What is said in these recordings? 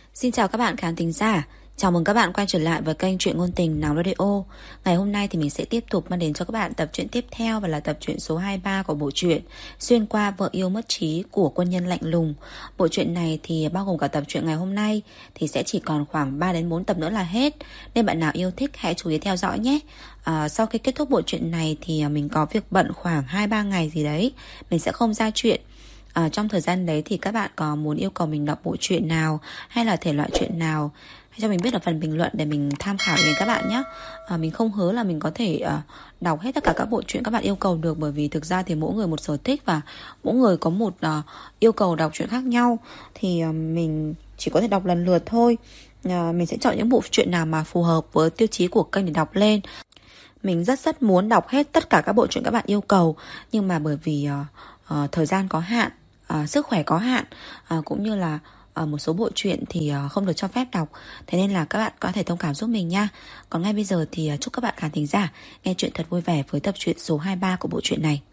Xin chào các bạn khán thính giả. Chào mừng các bạn quay trở lại với kênh Truyện Ngôn Tình Nào Radio. Ngày hôm nay thì mình sẽ tiếp tục mang đến cho các bạn tập truyện tiếp theo, và là tập truyện số 23 của bộ truyện Xuyên qua vợ yêu mất trí của quân nhân lạnh lùng. Bộ truyện này thì bao gồm cả tập truyện ngày hôm nay thì sẽ chỉ còn khoảng 3 đến 4 tập nữa là hết. Nên bạn nào yêu thích hãy chú ý theo dõi nhé. Sau khi kết thúc bộ truyện này thì mình có việc bận khoảng 2-3 ngày gì đấy, mình sẽ không ra truyện. Trong thời gian đấy thì các bạn có muốn yêu cầu mình đọc bộ truyện nào hay là thể loại truyện nào, hãy cho mình biết ở phần bình luận để mình tham khảo đến các bạn nhé. Mình không hứa là mình có thể đọc hết tất cả các bộ truyện các bạn yêu cầu được, bởi vì thực ra thì mỗi người một sở thích và mỗi người có một yêu cầu đọc truyện khác nhau. Thì mình chỉ có thể đọc lần lượt thôi. Mình sẽ chọn những bộ truyện nào mà phù hợp với tiêu chí của kênh để đọc lên. Mình rất muốn đọc hết tất cả các bộ truyện các bạn yêu cầu, nhưng mà bởi vì thời gian có hạn, sức khỏe có hạn, cũng như là một số bộ truyện thì không được cho phép đọc. Thế nên là các bạn có thể thông cảm giúp mình nha. Còn ngay bây giờ thì chúc các bạn khán thính giả nghe chuyện thật vui vẻ với tập truyện số 23 của bộ truyện này.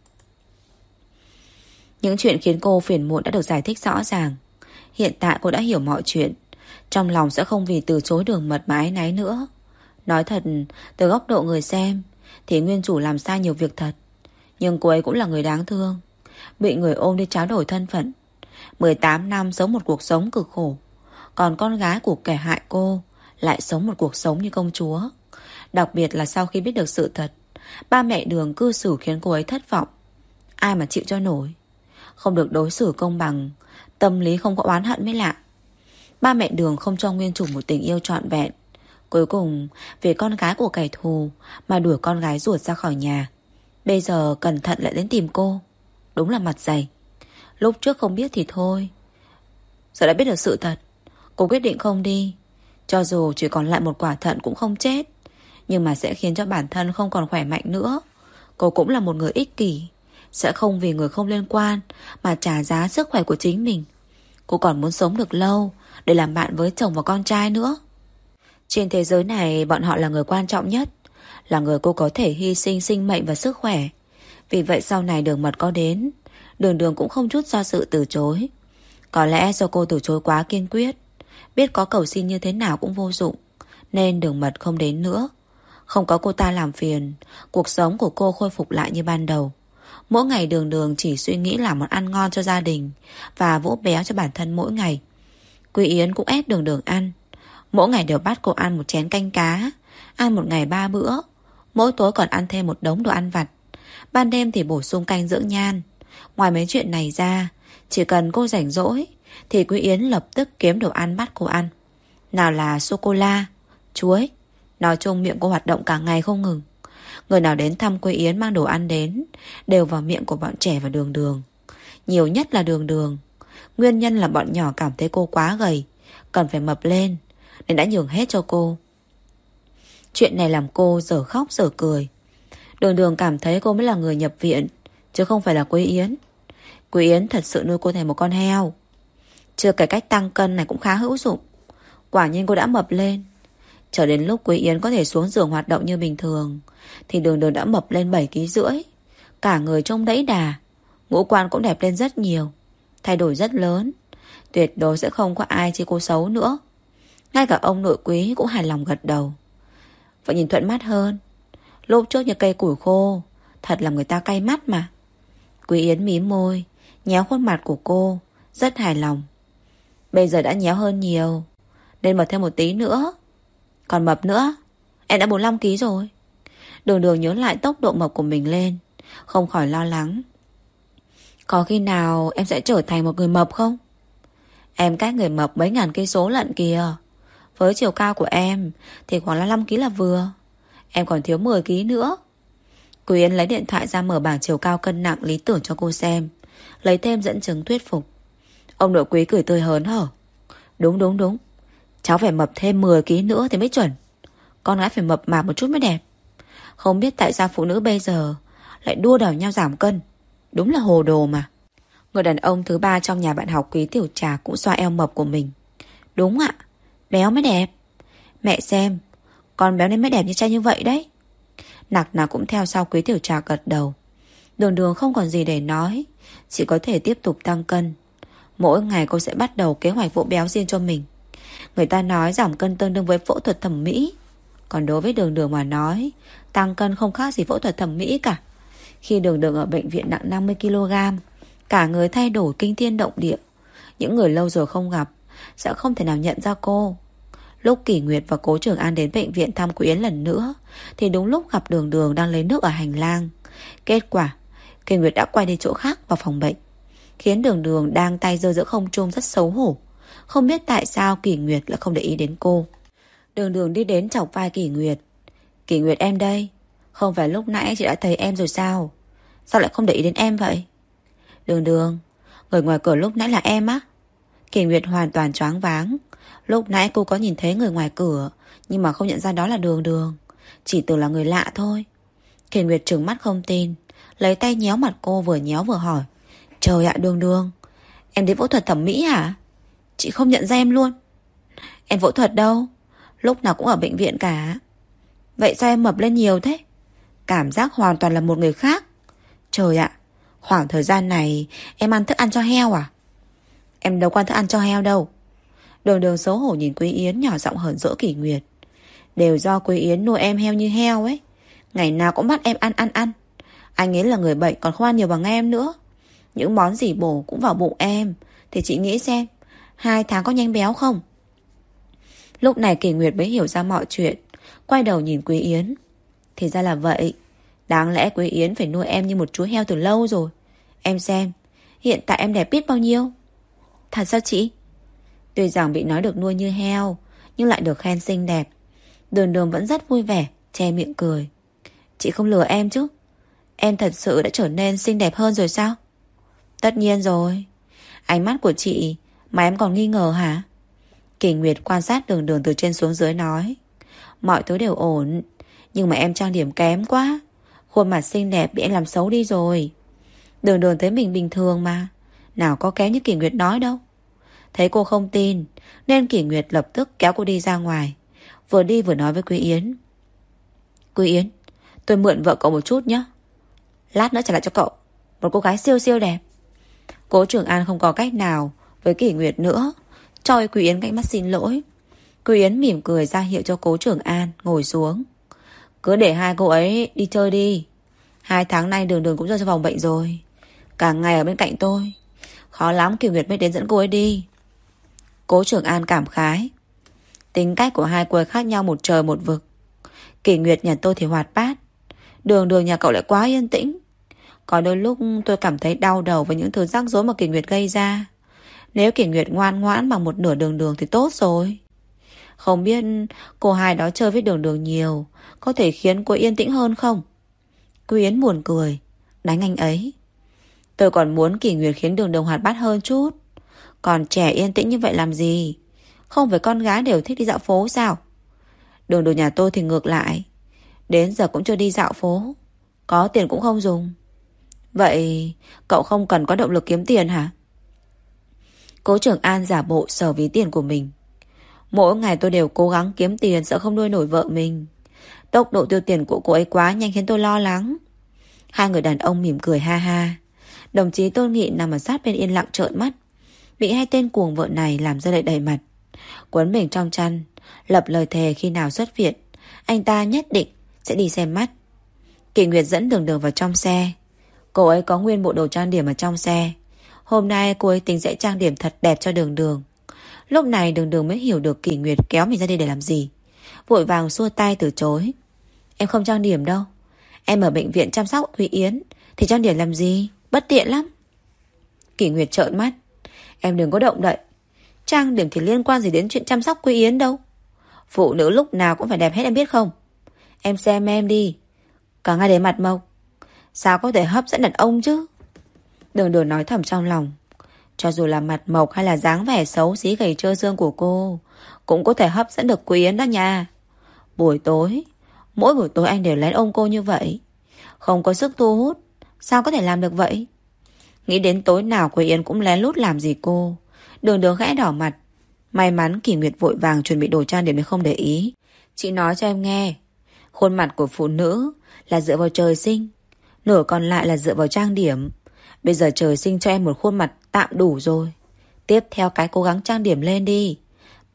Những chuyện khiến cô phiền muộn đã được giải thích rõ ràng. Hiện tại cô đã hiểu mọi chuyện, trong lòng sẽ không vì từ chối Đường Mật mà áy náy nữa. Nói thật, từ góc độ người xem thì nguyên chủ làm sai nhiều việc thật, nhưng cô ấy cũng là người đáng thương, bị người ôm đi tráo đổi thân phận, 18 năm sống một cuộc sống cực khổ. Còn con gái của kẻ hại cô lại sống một cuộc sống như công chúa. Đặc biệt là sau khi biết được sự thật, ba mẹ Đường cư xử khiến cô ấy thất vọng. Ai mà chịu cho nổi. Không được đối xử công bằng, tâm lý không có oán hận mới lạ. Ba mẹ Đường không cho nguyên chủ một tình yêu trọn vẹn. Cuối cùng vì con gái của kẻ thù mà đuổi con gái ruột ra khỏi nhà. Bây giờ cẩn thận lại đến tìm cô. Đúng là mặt dày. Lúc trước không biết thì thôi, giờ đã biết được sự thật, cô quyết định không đi. Cho dù chỉ còn lại một quả thận cũng không chết, nhưng mà sẽ khiến cho bản thân không còn khỏe mạnh nữa. Cô cũng là một người ích kỷ, sẽ không vì người không liên quan mà trả giá sức khỏe của chính mình. Cô còn muốn sống được lâu để làm bạn với chồng và con trai nữa. Trên thế giới này bọn họ là người quan trọng nhất, là người cô có thể hy sinh sinh mệnh và sức khỏe. Vì vậy sau này Đường Mật có đến, Đường cũng không chút do dự từ chối. Có lẽ do cô từ chối quá kiên quyết, biết có cầu xin như thế nào cũng vô dụng, nên Đường Mật không đến nữa. Không có cô ta làm phiền, cuộc sống của cô khôi phục lại như ban đầu. Mỗi ngày Đường chỉ suy nghĩ làm món ăn ngon cho gia đình và vỗ béo cho bản thân mỗi ngày. Quý Yến cũng ép Đường ăn. Mỗi ngày đều bắt cô ăn một chén canh cá, ăn một ngày 3 bữa. Mỗi tối còn ăn thêm một đống đồ ăn vặt. Ban đêm thì bổ sung canh dưỡng nhan. Ngoài mấy chuyện này ra, chỉ cần cô rảnh rỗi thì Quý Yến lập tức kiếm đồ ăn bắt cô ăn. Nào là sô-cô-la, chuối. Nói chung miệng cô hoạt động cả ngày không ngừng. Người nào đến thăm Quý Yến mang đồ ăn đến đều vào miệng của bọn trẻ và Đường. Nhiều nhất là Đường. Nguyên nhân là bọn nhỏ cảm thấy cô quá gầy, cần phải mập lên, nên đã nhường hết cho cô. Chuyện này làm cô dở khóc dở cười. Đường cảm thấy cô mới là người nhập viện, chứ không phải là Quý Yến. Quý Yến thật sự nuôi cô thành một con heo. Chưa kể cách tăng cân này cũng khá hữu dụng. Quả nhiên cô đã mập lên. Chờ đến lúc Quý Yến có thể xuống giường hoạt động như bình thường thì Đường đã mập lên 7,5 kg. Cả người trông đẫy đà, ngũ quan cũng đẹp lên rất nhiều, thay đổi rất lớn. Tuyệt đối sẽ không có ai chê cô xấu nữa. Ngay cả ông nội Quý cũng hài lòng gật đầu. Vậy nhìn thuận mắt hơn. Lúc trước như cây củi khô, thật là người ta cay mắt mà. Quý Yến mím môi, nhéo khuôn mặt của cô, rất hài lòng. Bây giờ đã nhéo hơn nhiều, nên mập thêm một tí nữa. Còn mập nữa, em đã 45 kg rồi. Đường nhớ lại tốc độ mập của mình lên, không khỏi lo lắng. Có khi nào em sẽ trở thành một người mập không? Em cách người mập mấy ngàn cây số lận kìa. Với chiều cao của em thì khoảng là 5 kg là vừa. Em còn thiếu 10 kg nữa. Quý Yến lấy điện thoại ra mở bảng chiều cao cân nặng lý tưởng cho cô xem, lấy thêm dẫn chứng thuyết phục. Ông nội Quý cười tươi hớn hở. Đúng. Cháu phải mập thêm 10 kg nữa thì mới chuẩn. Con gái phải mập mạp một chút mới đẹp. Không biết tại sao phụ nữ bây giờ lại đua đòi nhau giảm cân. Đúng là hồ đồ mà. Người đàn ông thứ 3 trong nhà bạn học Quý Tiểu Trà cũng xoa eo mập của mình. Đúng ạ, béo mới đẹp. Mẹ xem, con béo nên mới đẹp như trai như vậy đấy. Nặc nào cũng theo sau Quý Tiểu Trà gật đầu. Đường không còn gì để nói, chỉ có thể tiếp tục tăng cân. Mỗi ngày cô sẽ bắt đầu kế hoạch vỗ béo riêng cho mình. Người ta nói giảm cân tương đương với phẫu thuật thẩm mỹ. Còn đối với Đường Đường mà nói, tăng cân không khác gì phẫu thuật thẩm mỹ cả. Khi Đường Đường ở bệnh viện nặng 50kg, cả người thay đổi kinh thiên động địa. Những người lâu rồi không gặp sẽ không thể nào nhận ra cô. Lúc Kỷ Nguyệt và Cố Trường An đến bệnh viện thăm Quý Yến lần nữa, thì đúng lúc gặp Đường Đường đang lấy nước ở hành lang. Kết quả Kỷ Nguyệt đã quay đi chỗ khác vào phòng bệnh, khiến Đường Đường đang tay giơ giữa không trung rất xấu hổ. Không biết tại sao Kỷ Nguyệt lại không để ý đến cô. Đường Đường đi đến chọc vai Kỷ Nguyệt. Kỷ Nguyệt, em đây. Không phải lúc nãy chị đã thấy em rồi sao? Sao lại không để ý đến em vậy? Đường Đường, người ngoài cửa lúc nãy là em á? Kỷ Nguyệt hoàn toàn choáng váng. Lúc nãy cô có nhìn thấy người ngoài cửa, nhưng mà không nhận ra đó là Đường Đường, chỉ tưởng là người lạ thôi. Kỷ Nguyệt trừng mắt không tin, lấy tay nhéo mặt cô, vừa nhéo vừa hỏi. Trời ạ, Đường Đường, em đến phẫu thuật thẩm mỹ hả? Chị không nhận ra em luôn. Em phẫu thuật đâu, lúc nào cũng ở bệnh viện cả. Vậy sao em mập lên nhiều thế? Cảm giác hoàn toàn là một người khác. Trời ạ, khoảng thời gian này em ăn thức ăn cho heo à? Em đâu có ăn thức ăn cho heo đâu. Đường Đường xấu hổ nhìn Quý Yến, nhỏ giọng hờn dỗi Kỷ Nguyệt. Đều do Quý Yến nuôi em heo như heo ấy, ngày nào cũng bắt em ăn. Anh ấy là người bệnh còn không ăn nhiều bằng em nữa. Những món gì bổ cũng vào bụng em, thì chị nghĩ xem 2 tháng có nhanh béo không? Lúc này Kỷ Nguyệt mới hiểu ra mọi chuyện, quay đầu nhìn Quý Yến. Thì ra là vậy. Đáng lẽ Quý Yến phải nuôi em như một chú heo từ lâu rồi. Em xem, hiện tại em đẹp biết bao nhiêu. Thật sao chị? Tuy rằng bị nói được nuôi như heo, nhưng lại được khen xinh đẹp. Đường Đường vẫn rất vui vẻ, che miệng cười. Chị không lừa em chứ? Em thật sự đã trở nên xinh đẹp hơn rồi sao? Tất nhiên rồi. Ánh mắt của chị mà em còn nghi ngờ hả? Kỷ Nguyệt quan sát Đường Đường từ trên xuống dưới nói. Mọi thứ đều ổn, nhưng mà em trang điểm kém quá. Khuôn mặt xinh đẹp bị em làm xấu đi rồi. Đường Đường thấy mình bình thường mà, nào có kém như Kỷ Nguyệt nói đâu. Thấy cô không tin, nên Kỷ Nguyệt lập tức kéo cô đi ra ngoài, vừa đi vừa nói với Quý Yến. Quý Yến, tôi mượn vợ cậu một chút nhé. Lát nữa trả lại cho cậu một cô gái siêu siêu đẹp. Cố Trường An không có cách nào với Kỷ Nguyệt nữa, cho Quý Yến cái mắt xin lỗi. Quý Yến mỉm cười ra hiệu cho Cố Trường An ngồi xuống. Cứ để hai cô ấy đi chơi đi. 2 tháng nay Đường Đường cũng rơi cho phòng bệnh rồi, cả ngày ở bên cạnh tôi, khó lắm Kỷ Nguyệt mới đến dẫn cô ấy đi. Cố Trường An cảm khái. Tính cách của hai cô ấy khác nhau một trời một vực. Kỷ Nguyệt nhà tôi thì hoạt bát, Đường Đường nhà cậu lại quá yên tĩnh. Có đôi lúc tôi cảm thấy đau đầu với những thứ rắc rối mà Kỷ Nguyệt gây ra. Nếu Kỷ Nguyệt ngoan ngoãn bằng một nửa Đường Đường thì tốt rồi. Không biết cô hai đó chơi với Đường Đường nhiều có thể khiến cô yên tĩnh hơn không? Quý Yến buồn cười. Đánh anh ấy. Tôi còn muốn Kỷ Nguyệt khiến Đường Đường hoạt bát hơn chút. Còn trẻ yên tĩnh như vậy làm gì? Không phải con gái đều thích đi dạo phố sao? Đường Đường nhà tôi thì ngược lại, đến giờ cũng chưa đi dạo phố, có tiền cũng không dùng. Vậy cậu không cần có động lực kiếm tiền hả? Cố Trường An giả bộ sờ ví tiền của mình. Mỗi ngày tôi đều cố gắng kiếm tiền, sợ không nuôi nổi vợ mình. Tốc độ tiêu tiền của cô ấy quá nhanh khiến tôi lo lắng. Hai người đàn ông mỉm cười ha ha. Đồng chí Tôn Nghị nằm ở sát bên yên lặng trợn mắt, bị hai tên cuồng vợ này làm rơi lệ đầy mặt. Quấn mình trong chăn, lập lời thề khi nào xuất viện anh ta nhất định sẽ đi xem mắt. Kỷ Nguyệt dẫn Đường Đường vào trong xe. Cô ấy có nguyên bộ đồ trang điểm ở trong xe. Hôm nay cô ấy tính sẽ trang điểm thật đẹp cho Đường Đường. Lúc này Đường Đường mới hiểu được Kỷ Nguyệt kéo mình ra đây để làm gì, vội vàng xua tay từ chối. Em không trang điểm đâu, em ở bệnh viện chăm sóc Quý Yến thì trang điểm làm gì, bất tiện lắm. Kỷ Nguyệt trợn mắt. Em đừng có động đậy, trang điểm thì liên quan gì đến chuyện chăm sóc Quý Yến đâu. Phụ nữ lúc nào cũng phải đẹp hết em biết không? Em xem em đi, cả ngày để mặt mộc, sao có thể hấp dẫn đàn ông chứ? Đường Đường nói thầm trong lòng. Cho dù là mặt mộc hay là dáng vẻ xấu xí gầy trơ xương của cô, cũng có thể hấp dẫn được Quý Yến đó nha. Buổi tối, mỗi buổi tối anh đều lén ôm cô như vậy, không có sức thu hút, sao có thể làm được vậy? Nghĩ đến tối nào Quý Yến cũng lén lút làm gì cô, Đường Đường khẽ đỏ mặt. May mắn Kỷ Nguyệt vội vàng chuẩn bị đồ trang điểm để không để ý. Chị nói cho em nghe, khuôn mặt của phụ nữ là dựa vào trời sinh, nửa còn lại là dựa vào trang điểm. Bây giờ trời sinh cho em một khuôn mặt tạm đủ rồi, tiếp theo cái cố gắng trang điểm lên đi.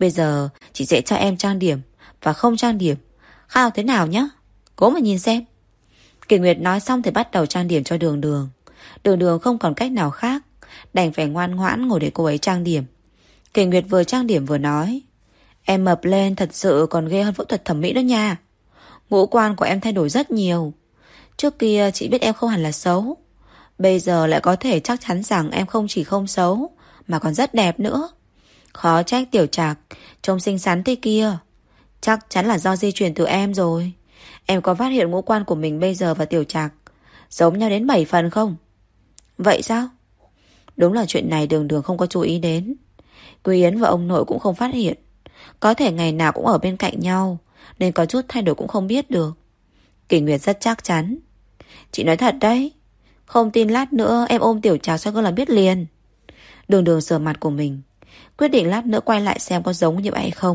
Bây giờ chị sẽ cho em trang điểm và không trang điểm khác thế nào nhá. Cố mà nhìn xem. Kỳ Nguyệt nói xong thì bắt đầu trang điểm cho Đường Đường. Đường Đường không còn cách nào khác, đành phải ngoan ngoãn ngồi để cô ấy trang điểm. Kỳ Nguyệt vừa trang điểm vừa nói: Em mập lên thật sự còn ghê hơn phẫu thuật thẩm mỹ đó nha. Ngũ quan của em thay đổi rất nhiều. Trước kia chị biết em không hẳn là xấu, bây giờ lại có thể chắc chắn rằng em không chỉ không xấu mà còn rất đẹp nữa. Khó trách Tiểu Trạc trông xinh xắn thế kia. Chắc chắn là do di truyền từ em rồi. Em có phát hiện ngũ quan của mình bây giờ và Tiểu Trạc giống nhau đến 7 phần không? Vậy sao? Đúng là chuyện này Đường Đường không có chú ý đến. Quý Yến và ông nội cũng không phát hiện. Có thể ngày nào cũng ở bên cạnh nhau nên có chút thay đổi cũng không biết được. Kỳ Nguyệt rất chắc chắn: Chị nói thật đấy. Không tin lát nữa em ôm Tiểu Trạc cho con là biết liền. Đường Đường sờ mặt của mình, quyết định lát nữa quay lại xem có giống như vậy hay không.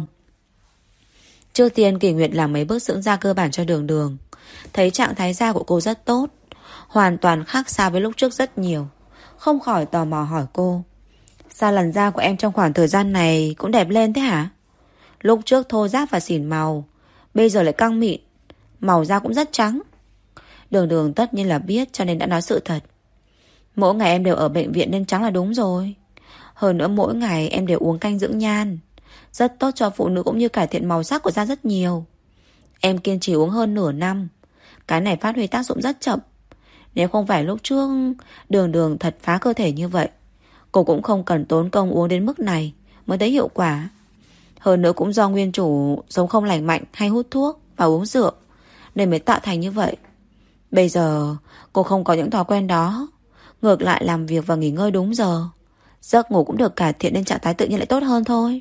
Trước tiên Kỳ Nguyệt làm mấy bước dưỡng da cơ bản cho Đường Đường. Thấy trạng thái da của cô rất tốt, hoàn toàn khác xa với lúc trước rất nhiều. Không khỏi tò mò hỏi cô: Sao làn da của em trong khoảng thời gian này cũng đẹp lên thế hả? Lúc trước thô ráp và xỉn màu, bây giờ lại căng mịn, màu da cũng rất trắng. Đường Đường tất nhiên là biết cho nên đã nói sự thật. Mỗi ngày em đều ở bệnh viện nên trắng là đúng rồi. Hơn nữa mỗi ngày em đều uống canh dưỡng nhan, rất tốt cho phụ nữ cũng như cải thiện màu sắc của da rất nhiều. Em kiên trì uống hơn nửa năm. Cái này phát huy tác dụng rất chậm. Nếu không phải lúc trước Đường Đường thật phá cơ thể như vậy, cô cũng không cần tốn công uống đến mức này mới thấy hiệu quả. Hơn nữa cũng do nguyên chủ sống không lành mạnh, hay hút thuốc và uống rượu nên mới tạo thành như vậy. Bây giờ cô không có những thói quen đó, ngược lại làm việc và nghỉ ngơi đúng giờ, giấc ngủ cũng được cải thiện nên trạng thái tự nhiên lại tốt hơn thôi.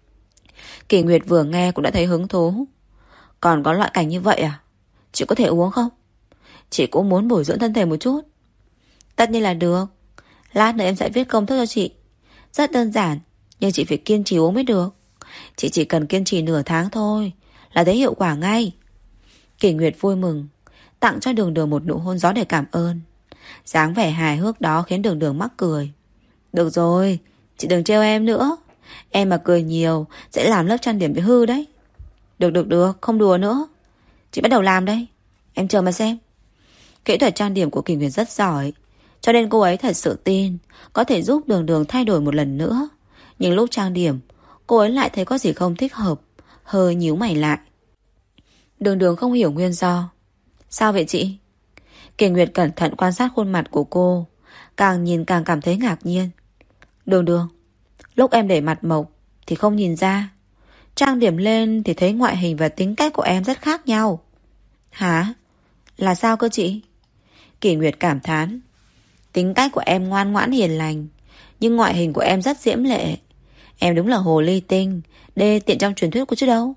Kỳ Nguyệt vừa nghe cũng đã thấy hứng thú. Còn có loại cảnh như vậy à? Chị có thể uống không? Chị cũng muốn bồi dưỡng thân thể một chút. Tất nhiên là được. Lát nữa em sẽ viết công thức cho chị. Rất đơn giản, nhưng chị phải kiên trì uống mới được. Chị chỉ cần kiên trì nửa tháng thôi là thấy hiệu quả ngay. Kỳ Nguyệt vui mừng, tặng cho Đường Đường một nụ hôn gió để cảm ơn. Dáng vẻ hài hước đó khiến Đường Đường mắc cười. Được rồi, chị đừng trêu em nữa. Em mà cười nhiều sẽ làm lớp trang điểm bị hư đấy. Được, không đùa nữa. Chị bắt đầu làm đây. Em chờ mà xem. Kỹ thuật trang điểm của Kỳ Nguyệt rất giỏi, cho nên cô ấy thật sự tin có thể giúp Đường Đường thay đổi một lần nữa. Nhưng lúc trang điểm, cô ấy lại thấy có gì không thích hợp, hơi nhíu mày lại. Đường Đường không hiểu nguyên do. Sao vậy chị? Kỳ Nguyệt cẩn thận quan sát khuôn mặt của cô, càng nhìn càng cảm thấy ngạc nhiên. Đường Đường, lúc em để mặt mộc thì không nhìn ra, trang điểm lên thì thấy ngoại hình và tính cách của em rất khác nhau. Hả? Là sao cơ chị? Kỳ Nguyệt cảm thán. Tính cách của em ngoan ngoãn hiền lành, nhưng ngoại hình của em rất diễm lệ. Em đúng là hồ ly tinh, đê tiện trong truyền thuyết của chứ đâu.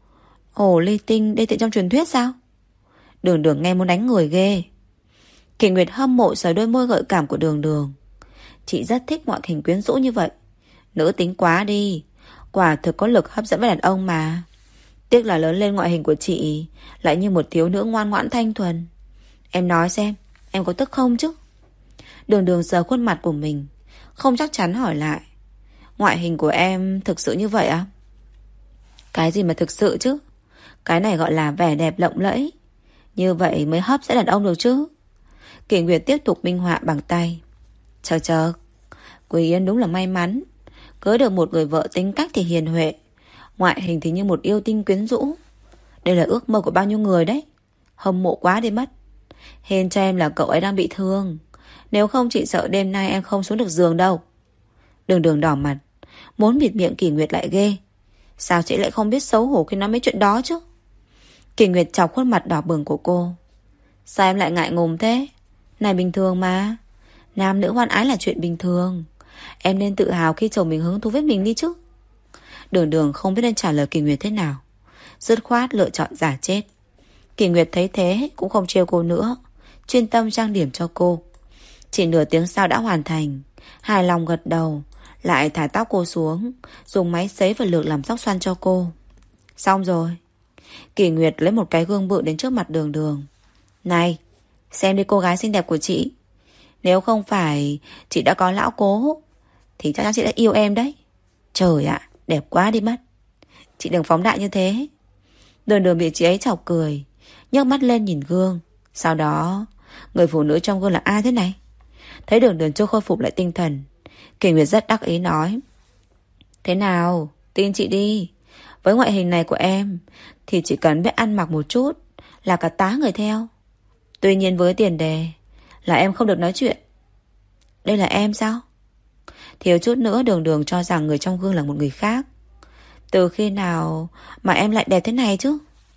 Hồ ly tinh đê tiện trong truyền thuyết sao? Đường Đường nghe muốn đánh người ghê. Kỳ Nguyệt hâm mộ sờ đôi môi gợi cảm của Đường Đường. Chị rất thích ngoại hình quyến rũ như vậy. Nữ tính quá đi, quả thực có lực hấp dẫn với đàn ông mà. Tiếc là lớn lên ngoại hình của chị lại như một thiếu nữ ngoan ngoãn thanh thuần. Em nói xem, em có tức không chứ? Đường Đường sờ khuôn mặt của mình, không chắc chắn hỏi lại. Ngoại hình của em thực sự như vậy à? Cái gì mà thực sự chứ? Cái này gọi là vẻ đẹp lộng lẫy. Như vậy mới hấp dẫn đàn ông được chứ. Kỳ Nguyệt tiếp tục minh họa bằng tay. Chờ, Quý Yên đúng là may mắn, cưới được một người vợ tính cách thì hiền huệ, ngoại hình thì như một yêu tinh quyến rũ. Đây là ước mơ của bao nhiêu người đấy. Hâm mộ quá đi mất. Hên cho em là cậu ấy đang bị thương, nếu không chị sợ đêm nay em không xuống được giường đâu. Đường Đường đỏ mặt, muốn bịt miệng Kỳ Nguyệt lại ghê. Sao chị lại không biết xấu hổ khi nói mấy chuyện đó chứ? Kỳ Nguyệt chọc khuôn mặt đỏ bừng của cô. Sao em lại ngại ngùng thế? Này bình thường mà. Nam nữ hoan ái là chuyện bình thường. Em nên tự hào khi chồng mình hứng thú với mình đi chứ. Đường Đường không biết nên trả lời Kỳ Nguyệt thế nào, dứt khoát lựa chọn giả chết. Kỳ Nguyệt thấy thế cũng không trêu cô nữa, chuyên tâm trang điểm cho cô. Chỉ nửa tiếng sau đã hoàn thành. Hài lòng gật đầu, lại thả tóc cô xuống, dùng máy sấy và lược làm tóc xoăn cho cô. Xong rồi. Kỳ Nguyệt lấy một cái gương bự đến trước mặt Đường Đường. Này, xem đi cô gái xinh đẹp của chị. Nếu không phải chị đã có lão cố thì chắc chắn chị đã yêu em đấy. Trời ạ, đẹp quá đi mất. Chị đừng phóng đại như thế. Đường Đường bị chị ấy chọc cười, nhấc mắt lên nhìn gương. Sau đó, người phụ nữ trong gương là ai thế này? Thấy Đường Đường chưa khôi phục lại tinh thần, Kỳ Nguyệt rất đắc ý nói: Thế nào, tin chị đi. Với ngoại hình này của em thì chỉ cần biết ăn mặc một chút là cả tá người theo. Tuy nhiên với tiền đề là em không được nói chuyện. Đây là em sao? Thiếu chút nữa Đường Đường cho rằng người trong gương là một người khác. Từ khi nào mà em lại đẹp thế này chứ?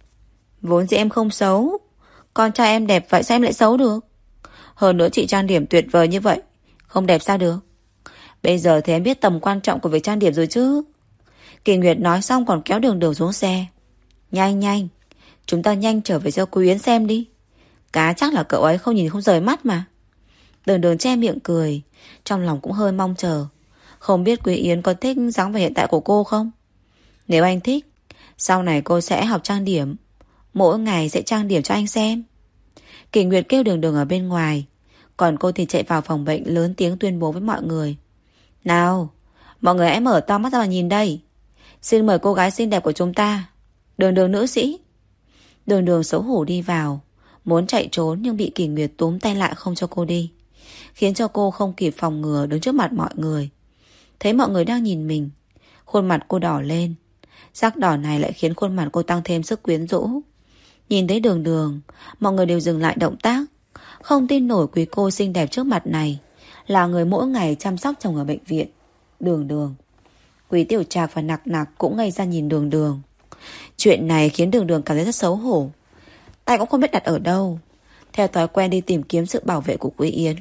Vốn dĩ em không xấu, con trai em đẹp vậy sao em lại xấu được? Hơn nữa chị trang điểm tuyệt vời như vậy, không đẹp sao được? Bây giờ thì em biết tầm quan trọng của việc trang điểm rồi chứ. Kỳ Nguyệt nói xong còn kéo Đường Đường xuống xe. Nhanh nhanh, chúng ta nhanh trở về cho Quý Yến xem đi. Cá chắc là cậu ấy không nhìn không rời mắt mà. Đường Đường che miệng cười, trong lòng cũng hơi mong chờ. Không biết Quý Yến có thích dáng vẻ hiện tại của cô không? Nếu anh thích, sau này cô sẽ học trang điểm, mỗi ngày sẽ trang điểm cho anh xem. Kỳ Nguyệt kêu Đường Đường ở bên ngoài, còn cô thì chạy vào phòng bệnh lớn tiếng tuyên bố với mọi người. Nào, mọi người hãy mở to mắt ra mà nhìn đây. Xin mời cô gái xinh đẹp của chúng ta, Đường Đường nữ sĩ. Đường Đường xấu hổ đi vào, muốn chạy trốn nhưng bị Kỳ Nguyệt túm tay lại không cho cô đi, khiến cho cô không kịp phòng ngừa đứng trước mặt mọi người. Thấy mọi người đang nhìn mình, khuôn mặt cô đỏ lên. Sắc đỏ này lại khiến khuôn mặt cô tăng thêm sức quyến rũ. Nhìn thấy Đường Đường, mọi người đều dừng lại động tác. Không tin nổi quý cô xinh đẹp trước mặt này là người mỗi ngày chăm sóc chồng ở bệnh viện. Đường Đường. Quý Tiểu Trạc và Nặc Nặc cũng ngây ra nhìn Đường Đường. Chuyện này khiến Đường Đường cảm thấy rất xấu hổ, tay cũng không biết đặt ở đâu, theo thói quen đi tìm kiếm sự bảo vệ của Quý Yến.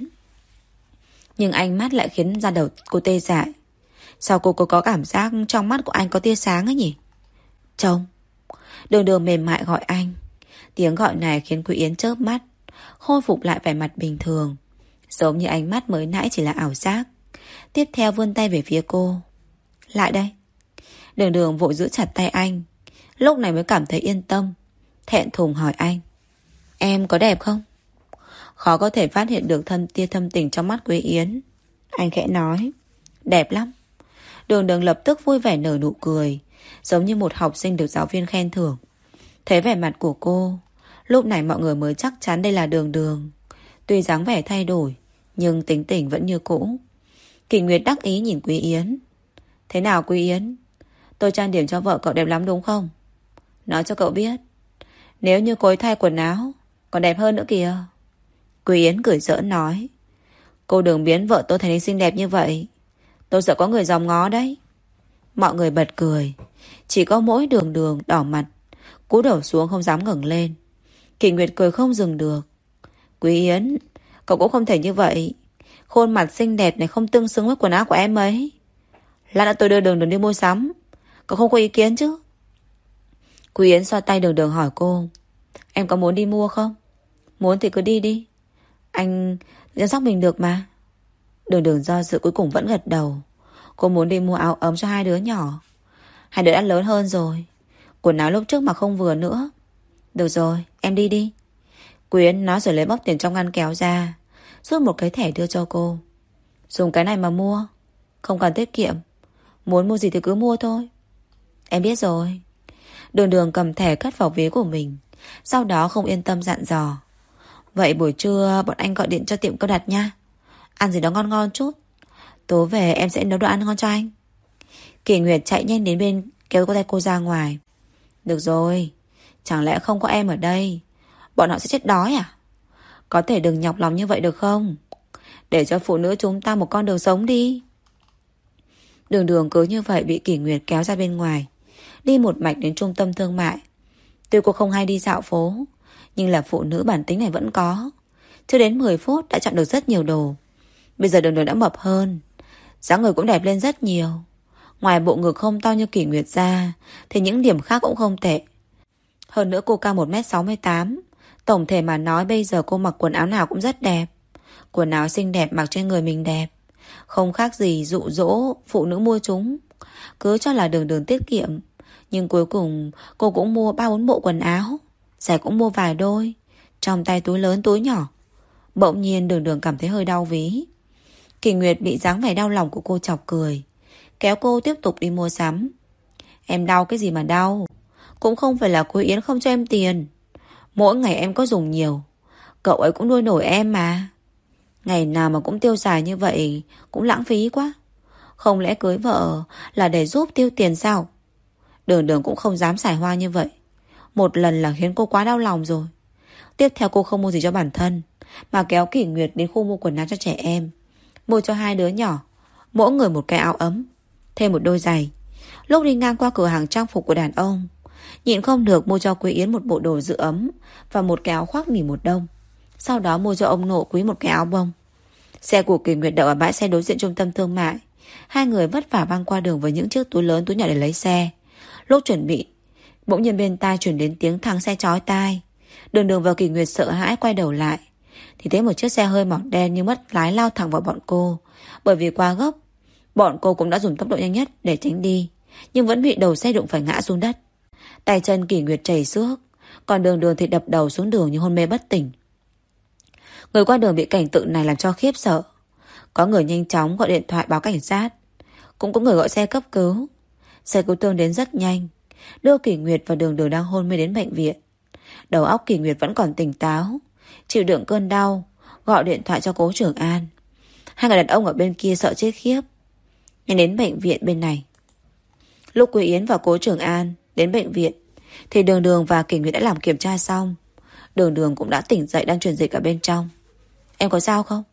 Nhưng ánh mắt lại khiến da đầu cô tê dại. Sao cô có cảm giác trong mắt của anh có tia sáng ấy nhỉ? Chồng. Đường Đường mềm mại gọi anh. Tiếng gọi này khiến Quý Yến chớp mắt, khôi phục lại vẻ mặt bình thường, giống như ánh mắt mới nãy chỉ là ảo giác. Tiếp theo vươn tay về phía cô. Lại đây. Đường Đường vội giữ chặt tay anh, lúc này mới cảm thấy yên tâm, thẹn thùng hỏi anh. Em có đẹp không? Khó có thể phát hiện được tia thâm tình trong mắt Quý Yến. Anh khẽ nói. Đẹp lắm. Đường Đường lập tức vui vẻ nở nụ cười, giống như một học sinh được giáo viên khen thưởng. Thấy vẻ mặt của cô, lúc này mọi người mới chắc chắn đây là Đường Đường. Tuy dáng vẻ thay đổi, nhưng tính tình vẫn như cũ. Kỳ Nguyệt đắc ý nhìn Quý Yến. Thế nào Quý Yến? Tôi trang điểm cho vợ cậu đẹp lắm đúng không? Nói cho cậu biết, nếu như cô ấy thay quần áo còn đẹp hơn nữa kìa. Quý Yến cười giỡn nói. Cô đừng biến vợ tôi thành xinh đẹp như vậy, tôi sợ có người dòm ngó đấy. Mọi người bật cười, chỉ có mỗi Đường Đường đỏ mặt, cúi đầu xuống không dám ngẩng lên. Kỳ Nguyệt cười không dừng được. Quý Yến, cậu cũng không thể như vậy. Khuôn mặt xinh đẹp này không tương xứng với quần áo của em ấy. Lát nữa tôi đưa Đường Đường đi mua sắm, cậu không có ý kiến chứ? Quý Yến xoa tay Đường Đường hỏi cô. Em có muốn đi mua không? Muốn thì cứ đi đi, anh chăm sóc mình được mà. Đường Đường do dự cuối cùng vẫn gật đầu. Cô muốn đi mua áo ấm cho hai đứa nhỏ. Hai đứa đã lớn hơn rồi, quần áo lúc trước mà không vừa nữa. Được rồi, em đi đi. Quý Yến nói rồi lấy bóc tiền trong ngăn kéo ra, rút một cái thẻ đưa cho cô. Dùng cái này mà mua, không cần tiết kiệm. Muốn mua gì thì cứ mua thôi. Em biết rồi. Đường Đường cầm thẻ cất vào ví của mình, sau đó không yên tâm dặn dò. Vậy buổi trưa bọn anh gọi điện cho tiệm Câu Đặt nha. Ăn gì đó ngon ngon chút, tối về em sẽ nấu đồ ăn ngon cho anh. Kỳ Nguyệt chạy nhanh đến bên kéo tay cô ra ngoài. Được rồi, chẳng lẽ không có em ở đây bọn họ sẽ chết đói à? Có thể đừng nhọc lòng như vậy được không? Để cho phụ nữ chúng ta một con đường sống đi. Đường Đường cứ như vậy bị Kỳ Nguyệt kéo ra bên ngoài, đi một mạch đến trung tâm thương mại. Tuy cô không hay đi dạo phố, nhưng là phụ nữ bản tính này vẫn có. Chưa đến 10 phút đã chọn được rất nhiều đồ. Bây giờ Đường Đường đã mập hơn, dáng người cũng đẹp lên rất nhiều. Ngoài bộ ngực không to như Kỳ Nguyệt ra thì những điểm khác cũng không tệ. Hơn nữa cô cao 1m68. Tổng thể mà nói bây giờ cô mặc quần áo nào cũng rất đẹp. Quần áo xinh đẹp mặc trên người mình đẹp, không khác gì dụ dỗ phụ nữ mua chúng. Cứ cho là Đường Đường tiết kiệm, nhưng cuối cùng cô cũng mua 3-4 bộ quần áo, giày cũng mua vài đôi, trong tay túi lớn túi nhỏ. Bỗng nhiên Đường Đường cảm thấy hơi đau ví. Kỳ Nguyệt bị dáng vẻ đau lòng của cô chọc cười, kéo cô tiếp tục đi mua sắm. Em đau cái gì mà đau? Cũng không phải là cô Yến không cho em tiền. Mỗi ngày em có dùng nhiều, cậu ấy cũng nuôi nổi em mà. Ngày nào mà cũng tiêu xài như vậy cũng lãng phí quá. Không lẽ cưới vợ là để giúp tiêu tiền sao? Đường Đường cũng không dám xài hoa như vậy. Một lần là khiến cô quá đau lòng rồi. Tiếp theo cô không mua gì cho bản thân, mà kéo Kỷ Nguyệt đến khu mua quần áo cho trẻ em, mua cho hai đứa nhỏ mỗi người một cái áo ấm, thêm một đôi giày. Lúc đi ngang qua cửa hàng trang phục của đàn ông, nhịn không được mua cho Quý Yến một bộ đồ giữ ấm và một cái áo khoác nỉ một đông. Sau đó mua cho ông nội Quý một cái áo bông. Xe của Kỷ Nguyệt đậu ở bãi xe đối diện trung tâm thương mại. Hai người vất vả băng qua đường với những chiếc túi lớn túi nhỏ để lấy xe. Lúc chuẩn bị, bỗng nhiên bên tai chuyển đến tiếng thắng xe chói tai. Đường Đường và Kỷ Nguyệt sợ hãi quay đầu lại, thì thấy một chiếc xe hơi màu đen như mất lái lao thẳng vào bọn cô. Bởi vì quá gấp, bọn cô cũng đã dùng tốc độ nhanh nhất để tránh đi, nhưng vẫn bị đầu xe đụng phải ngã xuống đất. Tay chân Kỷ Nguyệt chảy xước, còn Đường Đường thì đập đầu xuống đường như hôn mê bất tỉnh. Người qua đường bị cảnh tượng này làm cho khiếp sợ. Có người nhanh chóng gọi điện thoại báo cảnh sát, cũng có người gọi xe cấp cứu. Xe cứu thương đến rất nhanh, đưa Kỷ Nguyệt và Đường Đường đang hôn mê đến bệnh viện. Đầu óc Kỷ Nguyệt vẫn còn tỉnh táo, chịu đựng cơn đau, gọi điện thoại cho Cố Trường An. Hai người đàn ông ở bên kia sợ chết khiếp. Nhưng đến bệnh viện bên này, lúc Quý Yến và Cố Trường An đến bệnh viện thì Đường Đường và Kỷ Nguyệt đã làm kiểm tra xong. Đường Đường cũng đã tỉnh dậy, đang truyền dịch ở bên trong. Em có sao không?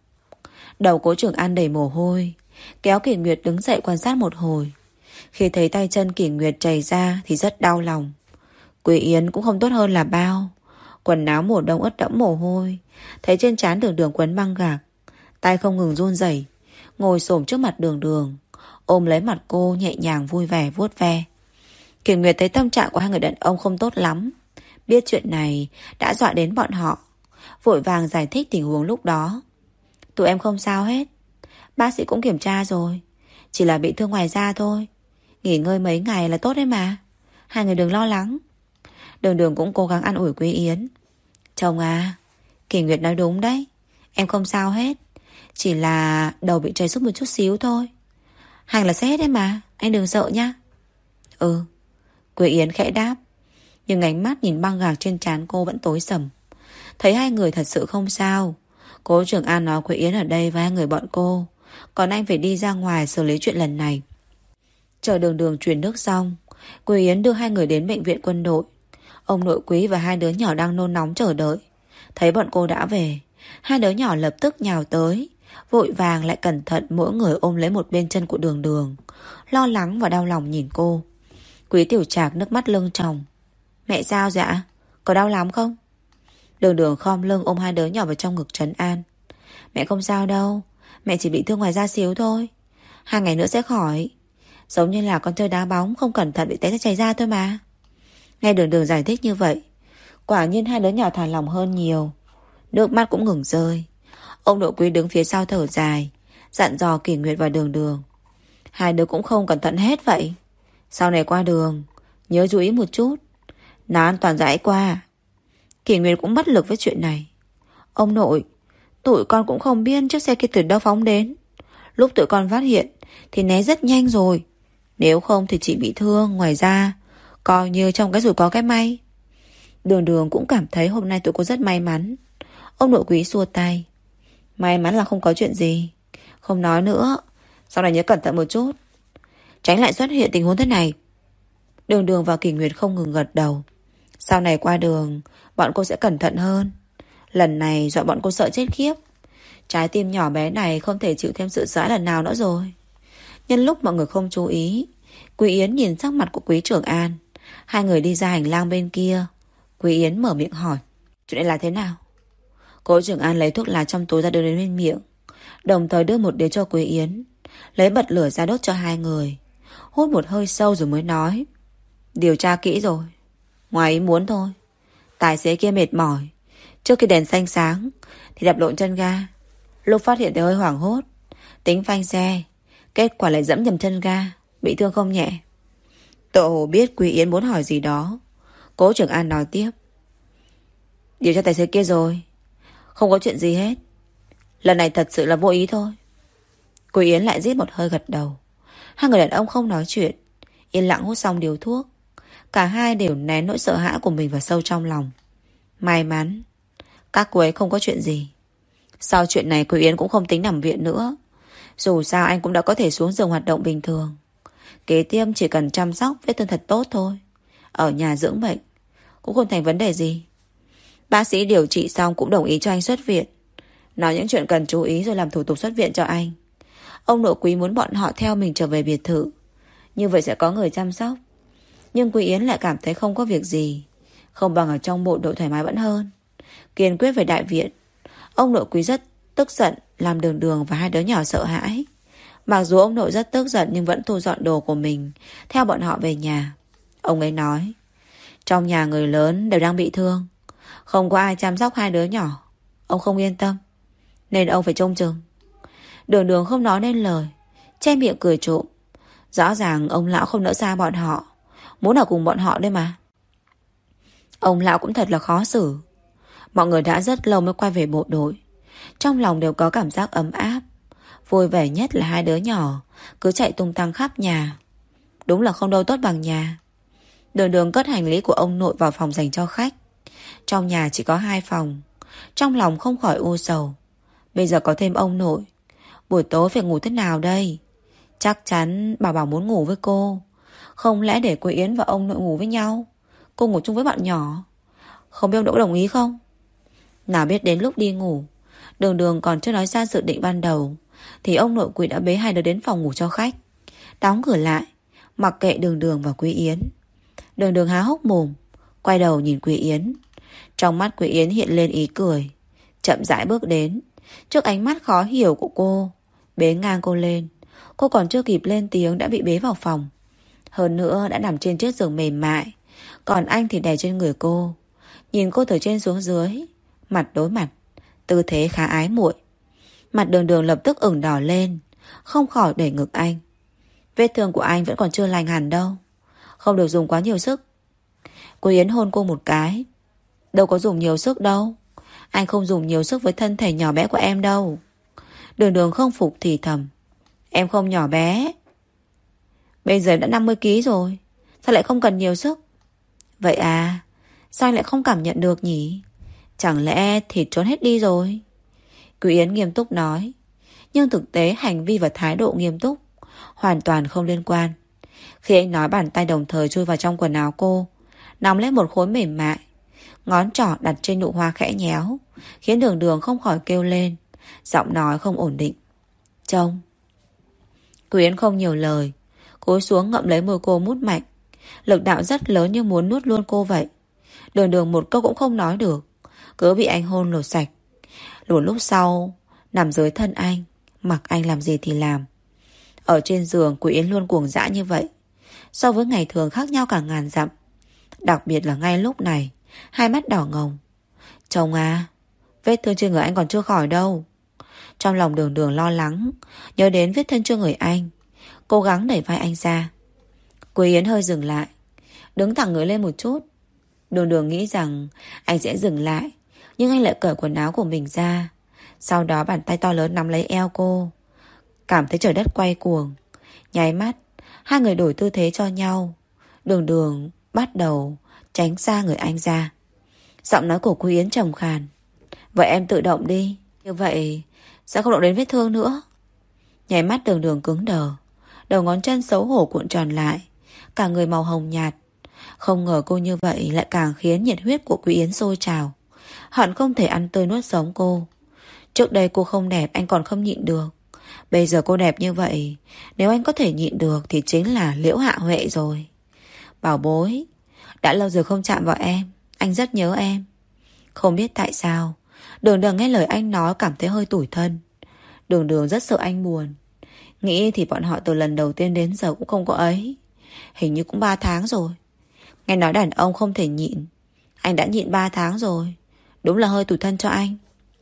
Đầu Cố Trường An đầy mồ hôi, kéo Kỷ Nguyệt đứng dậy quan sát một hồi. Khi thấy tay chân Kỷ Nguyệt chảy ra thì rất đau lòng. Quý Yến cũng không tốt hơn là bao. Quần áo mùa đông ướt đẫm mồ hôi, thấy trên trán Đường Đường quấn băng gạc, tay không ngừng run rẩy, ngồi xổm trước mặt Đường Đường, ôm lấy mặt cô nhẹ nhàng vui vẻ vuốt ve. Kỷ Nguyệt thấy tâm trạng của hai người đàn ông không tốt lắm, biết chuyện này đã dọa đến bọn họ, vội vàng giải thích tình huống lúc đó. Tụi em không sao hết, bác sĩ cũng kiểm tra rồi, chỉ là bị thương ngoài da thôi, nghỉ ngơi mấy ngày là tốt đấy mà, hai người đừng lo lắng. Đường Đường cũng cố gắng an ủi Quý Yến. Chồng à, Kỷ Nguyệt nói đúng đấy, em không sao hết, chỉ là đầu bị chảy xước một chút xíu thôi. Hành là sẽ hết đấy mà, anh đừng sợ nhá. Ừ, Quý Yến khẽ đáp, nhưng ánh mắt nhìn băng gạc trên trán cô vẫn tối sầm. Thấy hai người thật sự không sao, Cố Trường An nói Quý Yến ở đây với hai người bọn cô, còn anh phải đi ra ngoài xử lý chuyện lần này. Chờ Đường Đường truyền nước xong, Quý Yến đưa hai người đến bệnh viện quân đội. Ông nội Quý và hai đứa nhỏ đang nôn nóng chờ đợi. Thấy bọn cô đã về, hai đứa nhỏ lập tức nhào tới, vội vàng lại cẩn thận mỗi người ôm lấy một bên chân của Đường Đường, lo lắng và đau lòng nhìn cô. Quý Tiểu Trạc nước mắt lưng tròng. Mẹ sao dạ? Có đau lắm không? Đường Đường khom lưng ôm hai đứa nhỏ vào trong ngực trấn an. Mẹ không sao đâu, mẹ chỉ bị thương ngoài da xíu thôi, 2 ngày nữa sẽ khỏi. Giống như là con chơi đá bóng không cẩn thận bị té chảy ra thôi mà. Nghe Đường Đường giải thích như vậy, quả nhiên hai đứa nhỏ thả lòng hơn nhiều, nước mắt cũng ngừng rơi. Ông nội Quý đứng phía sau thở dài, dặn dò Kỷ Nguyệt và Đường Đường. Hai đứa cũng không cẩn thận hết vậy, sau này qua đường nhớ chú ý một chút, nào an toàn dãi qua. Kỷ Nguyệt cũng bất lực với chuyện này. Ông nội, tụi con cũng không biết chiếc xe kia từ đâu phóng đến. Lúc tụi con phát hiện thì né rất nhanh rồi, nếu không thì chỉ bị thương ngoài ra, coi như trong cái rủi có cái may. Đường Đường cũng cảm thấy hôm nay tụi cô rất may mắn. Ông nội Quý xua tay. May mắn là không có chuyện gì, không nói nữa, sau này nhớ cẩn thận một chút, tránh lại xuất hiện tình huống thế này. Đường Đường và Kỷ Nguyệt không ngừng gật đầu. Sau này qua đường bọn cô sẽ cẩn thận hơn. Lần này dọa bọn cô sợ chết khiếp. Trái tim nhỏ bé này không thể chịu thêm sự giã lần nào nữa rồi. Nhân lúc mọi người không chú ý, Quý Yến nhìn sắc mặt của Quý Trường An. Hai người đi ra hành lang bên kia. Quý Yến mở miệng hỏi, chuyện này là thế nào? Cố Trường An lấy thuốc lá trong túi ra đưa đến bên miệng, đồng thời đưa một điếu cho Quý Yến, lấy bật lửa ra đốt cho hai người. Hút một hơi sâu rồi mới nói, điều tra kỹ rồi, ngoài ý muốn thôi. Tài xế kia mệt mỏi, trước khi đèn xanh sáng thì đạp lộn chân ga. Lúc phát hiện thì hơi hoảng hốt, tính phanh xe, kết quả lại dẫm nhầm chân ga, bị thương không nhẹ. Tự hồ biết Quý Yến muốn hỏi gì đó, Cố Trường An nói tiếp, điều tra tài xế kia rồi, không có chuyện gì hết, lần này thật sự là vô ý thôi. Quý Yến lại rít một hơi gật đầu. Hai người đàn ông không nói chuyện, Yên lặng hút xong điếu thuốc. Cả hai đều nén nỗi sợ hãi của mình vào sâu trong lòng. May mắn các cô ấy không có chuyện gì. Sau chuyện này cô Yến cũng không tính nằm viện nữa. Dù sao anh cũng đã có thể xuống giường hoạt động bình thường. Kế tiếp chỉ cần chăm sóc vết thương thật tốt thôi. Ở nhà dưỡng bệnh cũng không thành vấn đề gì. Bác sĩ điều trị xong cũng đồng ý cho anh xuất viện. Nói những chuyện cần chú ý rồi làm thủ tục xuất viện cho anh. Ông nội Quý muốn bọn họ theo mình trở về biệt thự. Như vậy sẽ có người chăm sóc. Nhưng Quý Yến lại cảm thấy không có việc gì. Không bằng ở trong bộ đội thoải mái vẫn hơn. Kiên quyết về đại viện. Ông nội Quý rất tức giận, làm Đường Đường và hai đứa nhỏ sợ hãi. Mặc dù ông nội rất tức giận nhưng vẫn thu dọn đồ của mình, theo bọn họ về nhà. Ông ấy nói, trong nhà người lớn đều đang bị thương, không có ai chăm sóc hai đứa nhỏ. Ông không yên tâm, nên ông phải trông chừng. Đường Đường không nói nên lời, che miệng cười trộm. Rõ ràng ông lão không nỡ xa bọn họ, muốn ở cùng bọn họ đây mà. Ông lão cũng thật là khó xử. Mọi người đã rất lâu mới quay về bộ đội. Trong lòng đều có cảm giác ấm áp. Vui vẻ nhất là hai đứa nhỏ cứ chạy tung tăng khắp nhà. Đúng là không đâu tốt bằng nhà. Đường Đường cất hành lý của ông nội vào phòng dành cho khách. Trong nhà chỉ có 2 phòng. Trong lòng không khỏi u sầu. Bây giờ có thêm ông nội, buổi tối phải ngủ thế nào đây? Chắc chắn Bảo Bảo muốn ngủ với cô. Không lẽ để cô Yến và ông nội ngủ với nhau, cô ngủ chung với bạn nhỏ? Không biết ông Đỗ đồng ý không? Nào biết đến lúc đi ngủ, Đường Đường còn chưa nói ra dự định ban đầu thì ông nội Quý đã bế hai đứa đến phòng ngủ cho khách, đóng cửa lại, mặc kệ Đường Đường và Quý Yến. Đường Đường há hốc mồm, quay đầu nhìn Quý Yến. Trong mắt Quý Yến hiện lên ý cười, chậm rãi bước đến, trước ánh mắt khó hiểu của cô, bế ngang cô lên. Cô còn chưa kịp lên tiếng đã bị bế vào phòng. Hơn nữa đã nằm trên chiếc giường mềm mại, còn anh thì đè trên người cô. Nhìn cô từ trên xuống dưới, mặt đối mặt, tư thế khá ái muội. Mặt Đường Đường lập tức ửng đỏ lên, không khỏi đẩy ngực anh. Vết thương của anh vẫn còn chưa lành hẳn đâu, không được dùng quá nhiều sức. Cô Yến hôn cô một cái. Đâu có dùng nhiều sức đâu, anh không dùng nhiều sức với thân thể nhỏ bé của em đâu. Đường Đường không phục thì thầm, em không nhỏ bé. Bây giờ đã 50 kg rồi, sao lại không cần nhiều sức? Vậy à, sao anh lại không cảm nhận được nhỉ? Chẳng lẽ thịt trốn hết đi rồi? Quý Yến nghiêm túc nói. Nhưng thực tế hành vi và thái độ nghiêm túc hoàn toàn không liên quan. Khi anh nói, bàn tay đồng thời chui vào trong quần áo cô, nắm lấy một khối mềm mại, ngón trỏ đặt trên nụ hoa khẽ nhéo, khiến Đường Đường không khỏi kêu lên, giọng nói không ổn định. Trông. Quý Yến không nhiều lời, cúi xuống ngậm lấy môi cô mút mạnh. Lực đạo rất lớn như muốn nuốt luôn cô vậy. Đường Đường một câu cũng không nói được, cứ bị anh hôn lột sạch. Một lúc sau nằm dưới thân anh, mặc anh làm gì thì làm. Ở trên giường Quý Yến luôn cuồng dã như vậy, so với ngày thường khác nhau cả ngàn dặm. Đặc biệt là ngay lúc này, hai mắt đỏ ngầu. Chồng à, vết thương trên người anh còn chưa khỏi đâu. Trong lòng Đường Đường lo lắng, nhớ đến vết thương trên người anh, cố gắng đẩy vai anh ra. Quý Yến hơi dừng lại, đứng thẳng người lên một chút. Đường Đường nghĩ rằng anh sẽ dừng lại, nhưng anh lại cởi quần áo của mình ra. Sau đó bàn tay to lớn nắm lấy eo cô. Cảm thấy trời đất quay cuồng. Nháy mắt, hai người đổi tư thế cho nhau. Đường Đường bắt đầu tránh xa người anh ra. Giọng nói của Quý Yến trầm khàn. Vậy em tự động đi, như vậy sẽ không động đến vết thương nữa. Nháy mắt Đường Đường cứng đờ, đầu ngón chân xấu hổ cuộn tròn lại, cả người màu hồng nhạt. Không ngờ cô như vậy lại càng khiến nhiệt huyết của Quý Yến sôi trào, hận không thể ăn tươi nuốt sống cô. Trước đây cô không đẹp anh còn không nhịn được, bây giờ cô đẹp như vậy, nếu anh có thể nhịn được thì chính là Liễu Hạ Huệ rồi. Bảo bối, đã lâu rồi không chạm vào em, anh rất nhớ em. Không biết tại sao Đường Đường nghe lời anh nói cảm thấy hơi tủi thân. Đường Đường rất sợ anh buồn. Nghĩ thì bọn họ từ lần đầu tiên đến giờ cũng không có ấy, hình như cũng 3 tháng rồi. Nghe nói đàn ông không thể nhịn, anh đã nhịn 3 tháng rồi, đúng là hơi tủi thân cho anh.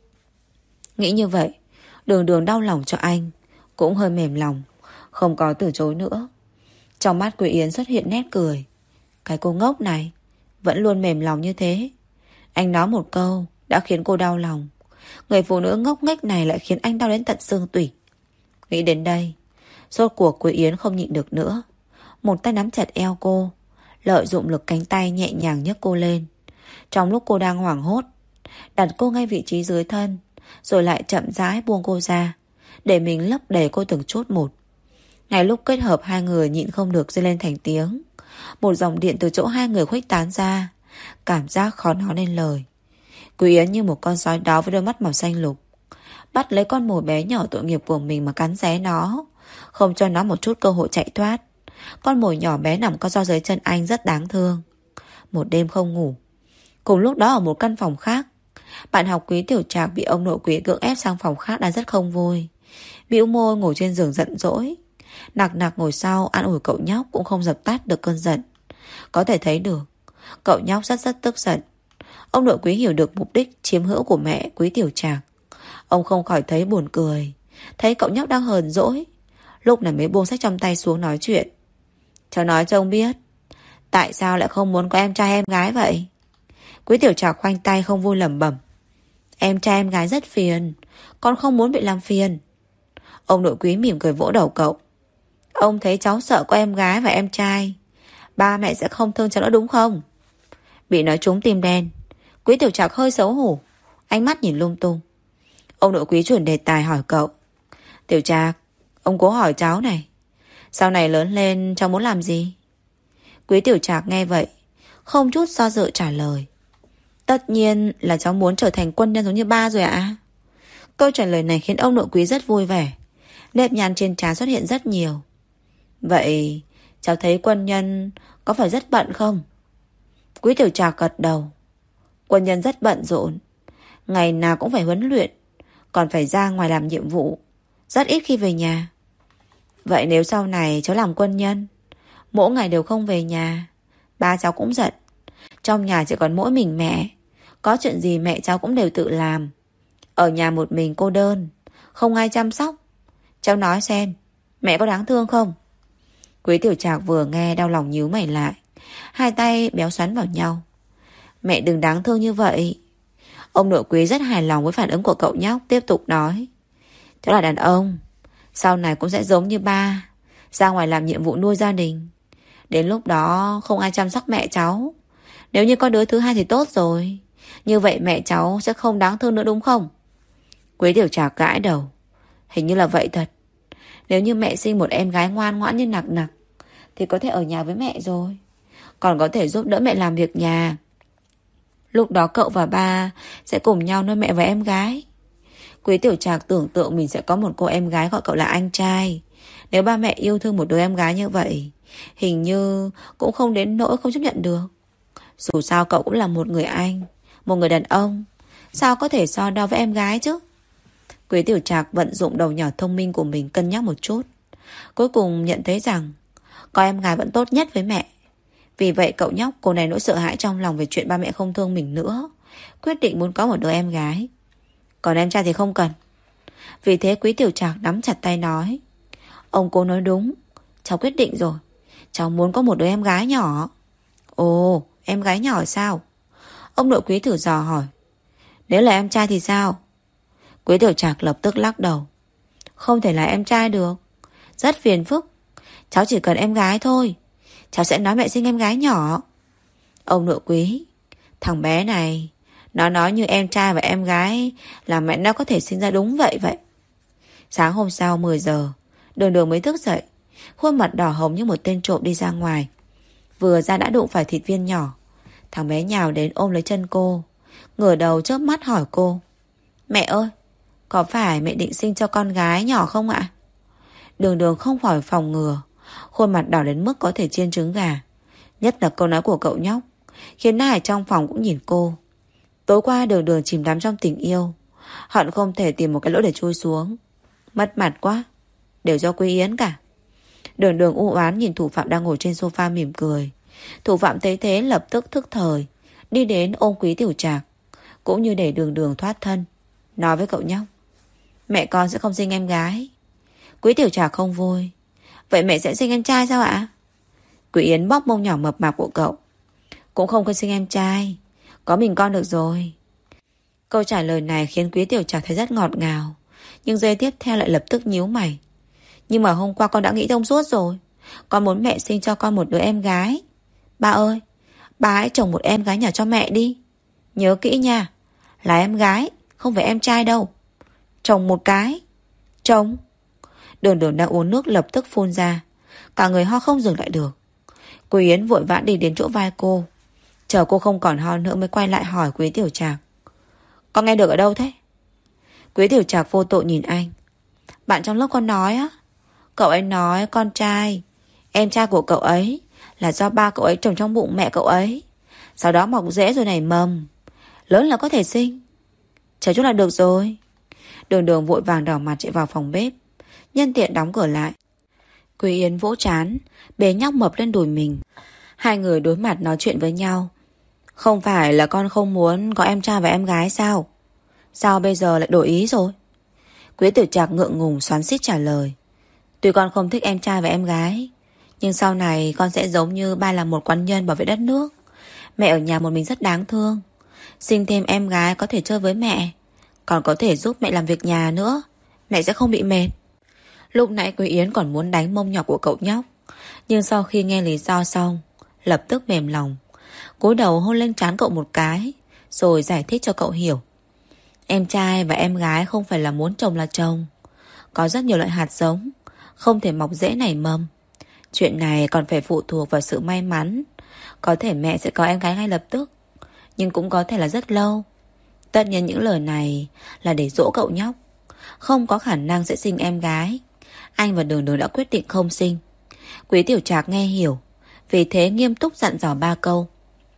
Nghĩ như vậy, Đường Đường đau lòng cho anh, cũng hơi mềm lòng, không có từ chối nữa. Trong mắt Quý Yến xuất hiện nét cười. Cái cô ngốc này vẫn luôn mềm lòng như thế. Anh nói một câu đã khiến cô đau lòng. Người phụ nữ ngốc nghếch này lại khiến anh đau đến tận xương tủy. Nghĩ đến đây, rốt cuộc Quý Yến không nhịn được nữa, Một tay nắm chặt eo cô, lợi dụng lực cánh tay nhẹ nhàng nhấc cô lên. Trong lúc cô đang hoảng hốt, đặt cô ngay vị trí dưới thân, rồi lại chậm rãi buông cô ra, để mình lấp đầy cô từng chút một. Ngay lúc kết hợp, hai người nhịn không được rên lên thành tiếng. Một dòng điện từ chỗ hai người khuếch tán ra, cảm giác khó nói nên lời. Quý Yến như một con sói đói với đôi mắt màu xanh lục, bắt lấy con mồi bé nhỏ tội nghiệp của mình mà cắn xé nó, không cho nó một chút cơ hội chạy thoát. Con mồi nhỏ bé nằm co ro dưới chân anh rất đáng thương. Một đêm không ngủ. Cùng lúc đó ở một căn phòng khác, bạn học Quý Tiểu Trạc bị ông nội Quý cưỡng ép sang phòng khác đang rất không vui. Bĩu môi ngồi trên giường giận dỗi. Nặc nặc ngồi sau an ủi cậu nhóc cũng không dập tắt được cơn giận. Có thể thấy được cậu nhóc rất tức giận. Ông nội Quý hiểu được mục đích chiếm hữu của mẹ Quý Tiểu Trạc. Ông không khỏi thấy buồn cười, thấy cậu nhóc đang hờn dỗi, lúc này mới buông sách trong tay xuống nói chuyện. Cháu nói cho ông biết, tại sao lại không muốn có em trai em gái vậy? Quý Tiểu Trạc khoanh tay không vui lẩm bẩm. Em trai em gái rất phiền, con không muốn bị làm phiền. Ông nội Quý mỉm cười vỗ đầu cậu. Ông thấy cháu sợ có em gái và em trai, ba mẹ sẽ không thương cháu nữa đúng không? Bị nói trúng tim đen, Quý Tiểu Trạc hơi xấu hổ, ánh mắt nhìn lung tung. Ông nội Quý chuyển đề tài hỏi cậu. Tiểu Trạc, ông cố hỏi cháu này, sau này lớn lên cháu muốn làm gì? Quý Tiểu Trạc nghe vậy, không chút do dự trả lời. Tất nhiên là cháu muốn trở thành quân nhân giống như ba rồi ạ. Câu trả lời này khiến ông nội Quý rất vui vẻ, nếp nhăn trên trán xuất hiện rất nhiều. Vậy cháu thấy quân nhân có phải rất bận không? Quý Tiểu Trạc gật đầu. Quân nhân rất bận rộn, ngày nào cũng phải huấn luyện, còn phải ra ngoài làm nhiệm vụ, rất ít khi về nhà. Vậy nếu sau này cháu làm quân nhân, mỗi ngày đều không về nhà, ba cháu cũng giận. Trong nhà chỉ còn mỗi mình mẹ, có chuyện gì mẹ cháu cũng đều tự làm. Ở nhà một mình cô đơn, không ai chăm sóc. Cháu nói xem, mẹ có đáng thương không? Quý Tiểu Trạc vừa nghe đau lòng nhíu mày lại, hai tay béo xoắn vào nhau. Mẹ đừng đáng thương như vậy. Ông nội Quý rất hài lòng với phản ứng của cậu nhóc, tiếp tục nói. Cháu là đàn ông, sau này cũng sẽ giống như ba, ra ngoài làm nhiệm vụ nuôi gia đình. Đến lúc đó không ai chăm sóc mẹ cháu. Nếu như có đứa thứ hai thì tốt rồi, như vậy mẹ cháu sẽ không đáng thương nữa đúng không? Quý Tiểu Trạc gãi đầu. Hình như là vậy thật. Nếu như mẹ sinh một em gái ngoan ngoãn như Nặc Nặc thì có thể ở nhà với mẹ rồi, còn có thể giúp đỡ mẹ làm việc nhà. Lúc đó cậu và ba sẽ cùng nhau nuôi mẹ và em gái. Quý Tiểu Trạc tưởng tượng mình sẽ có một cô em gái gọi cậu là anh trai. Nếu ba mẹ yêu thương một đứa em gái như vậy, hình như cũng không đến nỗi không chấp nhận được. Dù sao cậu cũng là một người anh, một người đàn ông, sao có thể so đo với em gái chứ? Quý Tiểu Trạc vận dụng đầu nhỏ thông minh của mình cân nhắc một chút, cuối cùng nhận thấy rằng có em gái vẫn tốt nhất với mẹ. Vì vậy cậu nhóc cô này nỗi sợ hãi trong lòng về chuyện ba mẹ không thương mình nữa, quyết định muốn có một đứa em gái. Còn em trai thì không cần. Vì thế Quý Tiểu Trạc nắm chặt tay nói. Ông cô nói đúng, cháu quyết định rồi. Cháu muốn có một đứa em gái nhỏ. Ồ, em gái nhỏ sao? Ông nội Quý thử dò hỏi. Nếu là em trai thì sao? Quý Tiểu Trạc lập tức lắc đầu. Không thể là em trai được, rất phiền phức. Cháu chỉ cần em gái thôi. Cháu sẽ nói mẹ sinh em gái nhỏ. Ông nội Quý, thằng bé này, nó nói như em trai và em gái là mẹ nó có thể sinh ra đúng vậy. Sáng hôm sau 10 giờ, Đường Đường mới thức dậy, khuôn mặt đỏ hồng như một tên trộm đi ra ngoài. Vừa ra đã đụng phải Thịt Viên nhỏ. Thằng bé nhào đến ôm lấy chân cô, ngửa đầu chớp mắt hỏi cô. Mẹ ơi, có phải mẹ định sinh cho con gái nhỏ không ạ? Đường Đường không khỏi phòng ngừa, khuôn mặt đỏ đến mức có thể chiên trứng gà. Nhất là câu nói của cậu nhóc khiến ai trong phòng cũng nhìn cô. Tối qua Đường Đường chìm đắm trong tình yêu, hận không thể tìm một cái lỗ để chui xuống. Mất mặt quá, đều do Quý Yến cả. Đường Đường u oán nhìn thủ phạm đang ngồi trên sofa mỉm cười. Thủ phạm thấy thế lập tức thức thời, đi đến ôm Quý Tiểu Trạc, cũng như để Đường Đường thoát thân, nói với cậu nhóc. Mẹ con sẽ không sinh em gái. Quý Tiểu Trạc không vui. Vậy mẹ sẽ sinh em trai sao ạ? Quý Yến bóp mông nhỏ mập mạp của cậu. Cũng không cần sinh em trai, có mình con được rồi. Câu trả lời này khiến Quý Tiểu Trạc thấy rất ngọt ngào, nhưng giây tiếp theo lại lập tức nhíu mày. Nhưng mà hôm qua con đã nghĩ thông suốt rồi, Con muốn mẹ sinh cho con một đứa em gái. Ba ơi, ba hãy trồng một em gái nhỏ cho mẹ đi. Nhớ kỹ nha, là em gái, không phải em trai đâu. Trồng một cái. Trồng. Đường Đường đang uống nước lập tức phun ra. Cả người ho không dừng lại được. Quý Yến vội vã đi đến chỗ vai cô. Chờ cô không còn ho nữa mới quay lại hỏi Quý Tiểu Trạc. Con nghe được ở đâu thế? Quý Tiểu Trạc vô tội nhìn anh. Bạn trong lớp con nói á. Cậu ấy nói con trai, em trai của cậu ấy, là do ba cậu ấy trồng trong bụng mẹ cậu ấy. Sau đó mọc rễ rồi nảy mầm. Lớn là có thể sinh. Chờ chút là được rồi. Đường Đường vội vàng đỏ mặt chạy vào phòng bếp, nhân tiện đóng cửa lại. Quý Yến vỗ trán, bế nhóc mập lên đùi mình. Hai người đối mặt nói chuyện với nhau. Không phải là con không muốn có em trai và em gái sao? Sao bây giờ lại đổi ý rồi? Quý Tiểu Trạc ngượng ngùng xoắn xít trả lời. Tuy con không thích em trai và em gái, nhưng sau này con sẽ giống như ba là một quan nhân bảo vệ đất nước. Mẹ ở nhà một mình rất đáng thương. Sinh thêm em gái có thể chơi với mẹ, còn có thể giúp mẹ làm việc nhà nữa. Mẹ sẽ không bị mệt. Lúc nãy Quý Yến còn muốn đánh mông nhỏ của cậu nhóc, nhưng sau khi nghe lý do xong, lập tức mềm lòng, cúi đầu hôn lên trán cậu một cái, rồi giải thích cho cậu hiểu. Em trai và em gái không phải là muốn trồng là trồng. Có rất nhiều loại hạt giống, không thể mọc rễ nảy mầm. Chuyện này còn phải phụ thuộc vào sự may mắn. Có thể mẹ sẽ có em gái ngay lập tức, nhưng cũng có thể là rất lâu. Tất nhiên những lời này là để dỗ cậu nhóc. Không có khả năng sẽ sinh em gái. Anh và Đường Đường đã quyết định không sinh. Quý Tiểu Trạc nghe hiểu, vì thế nghiêm túc dặn dò ba câu.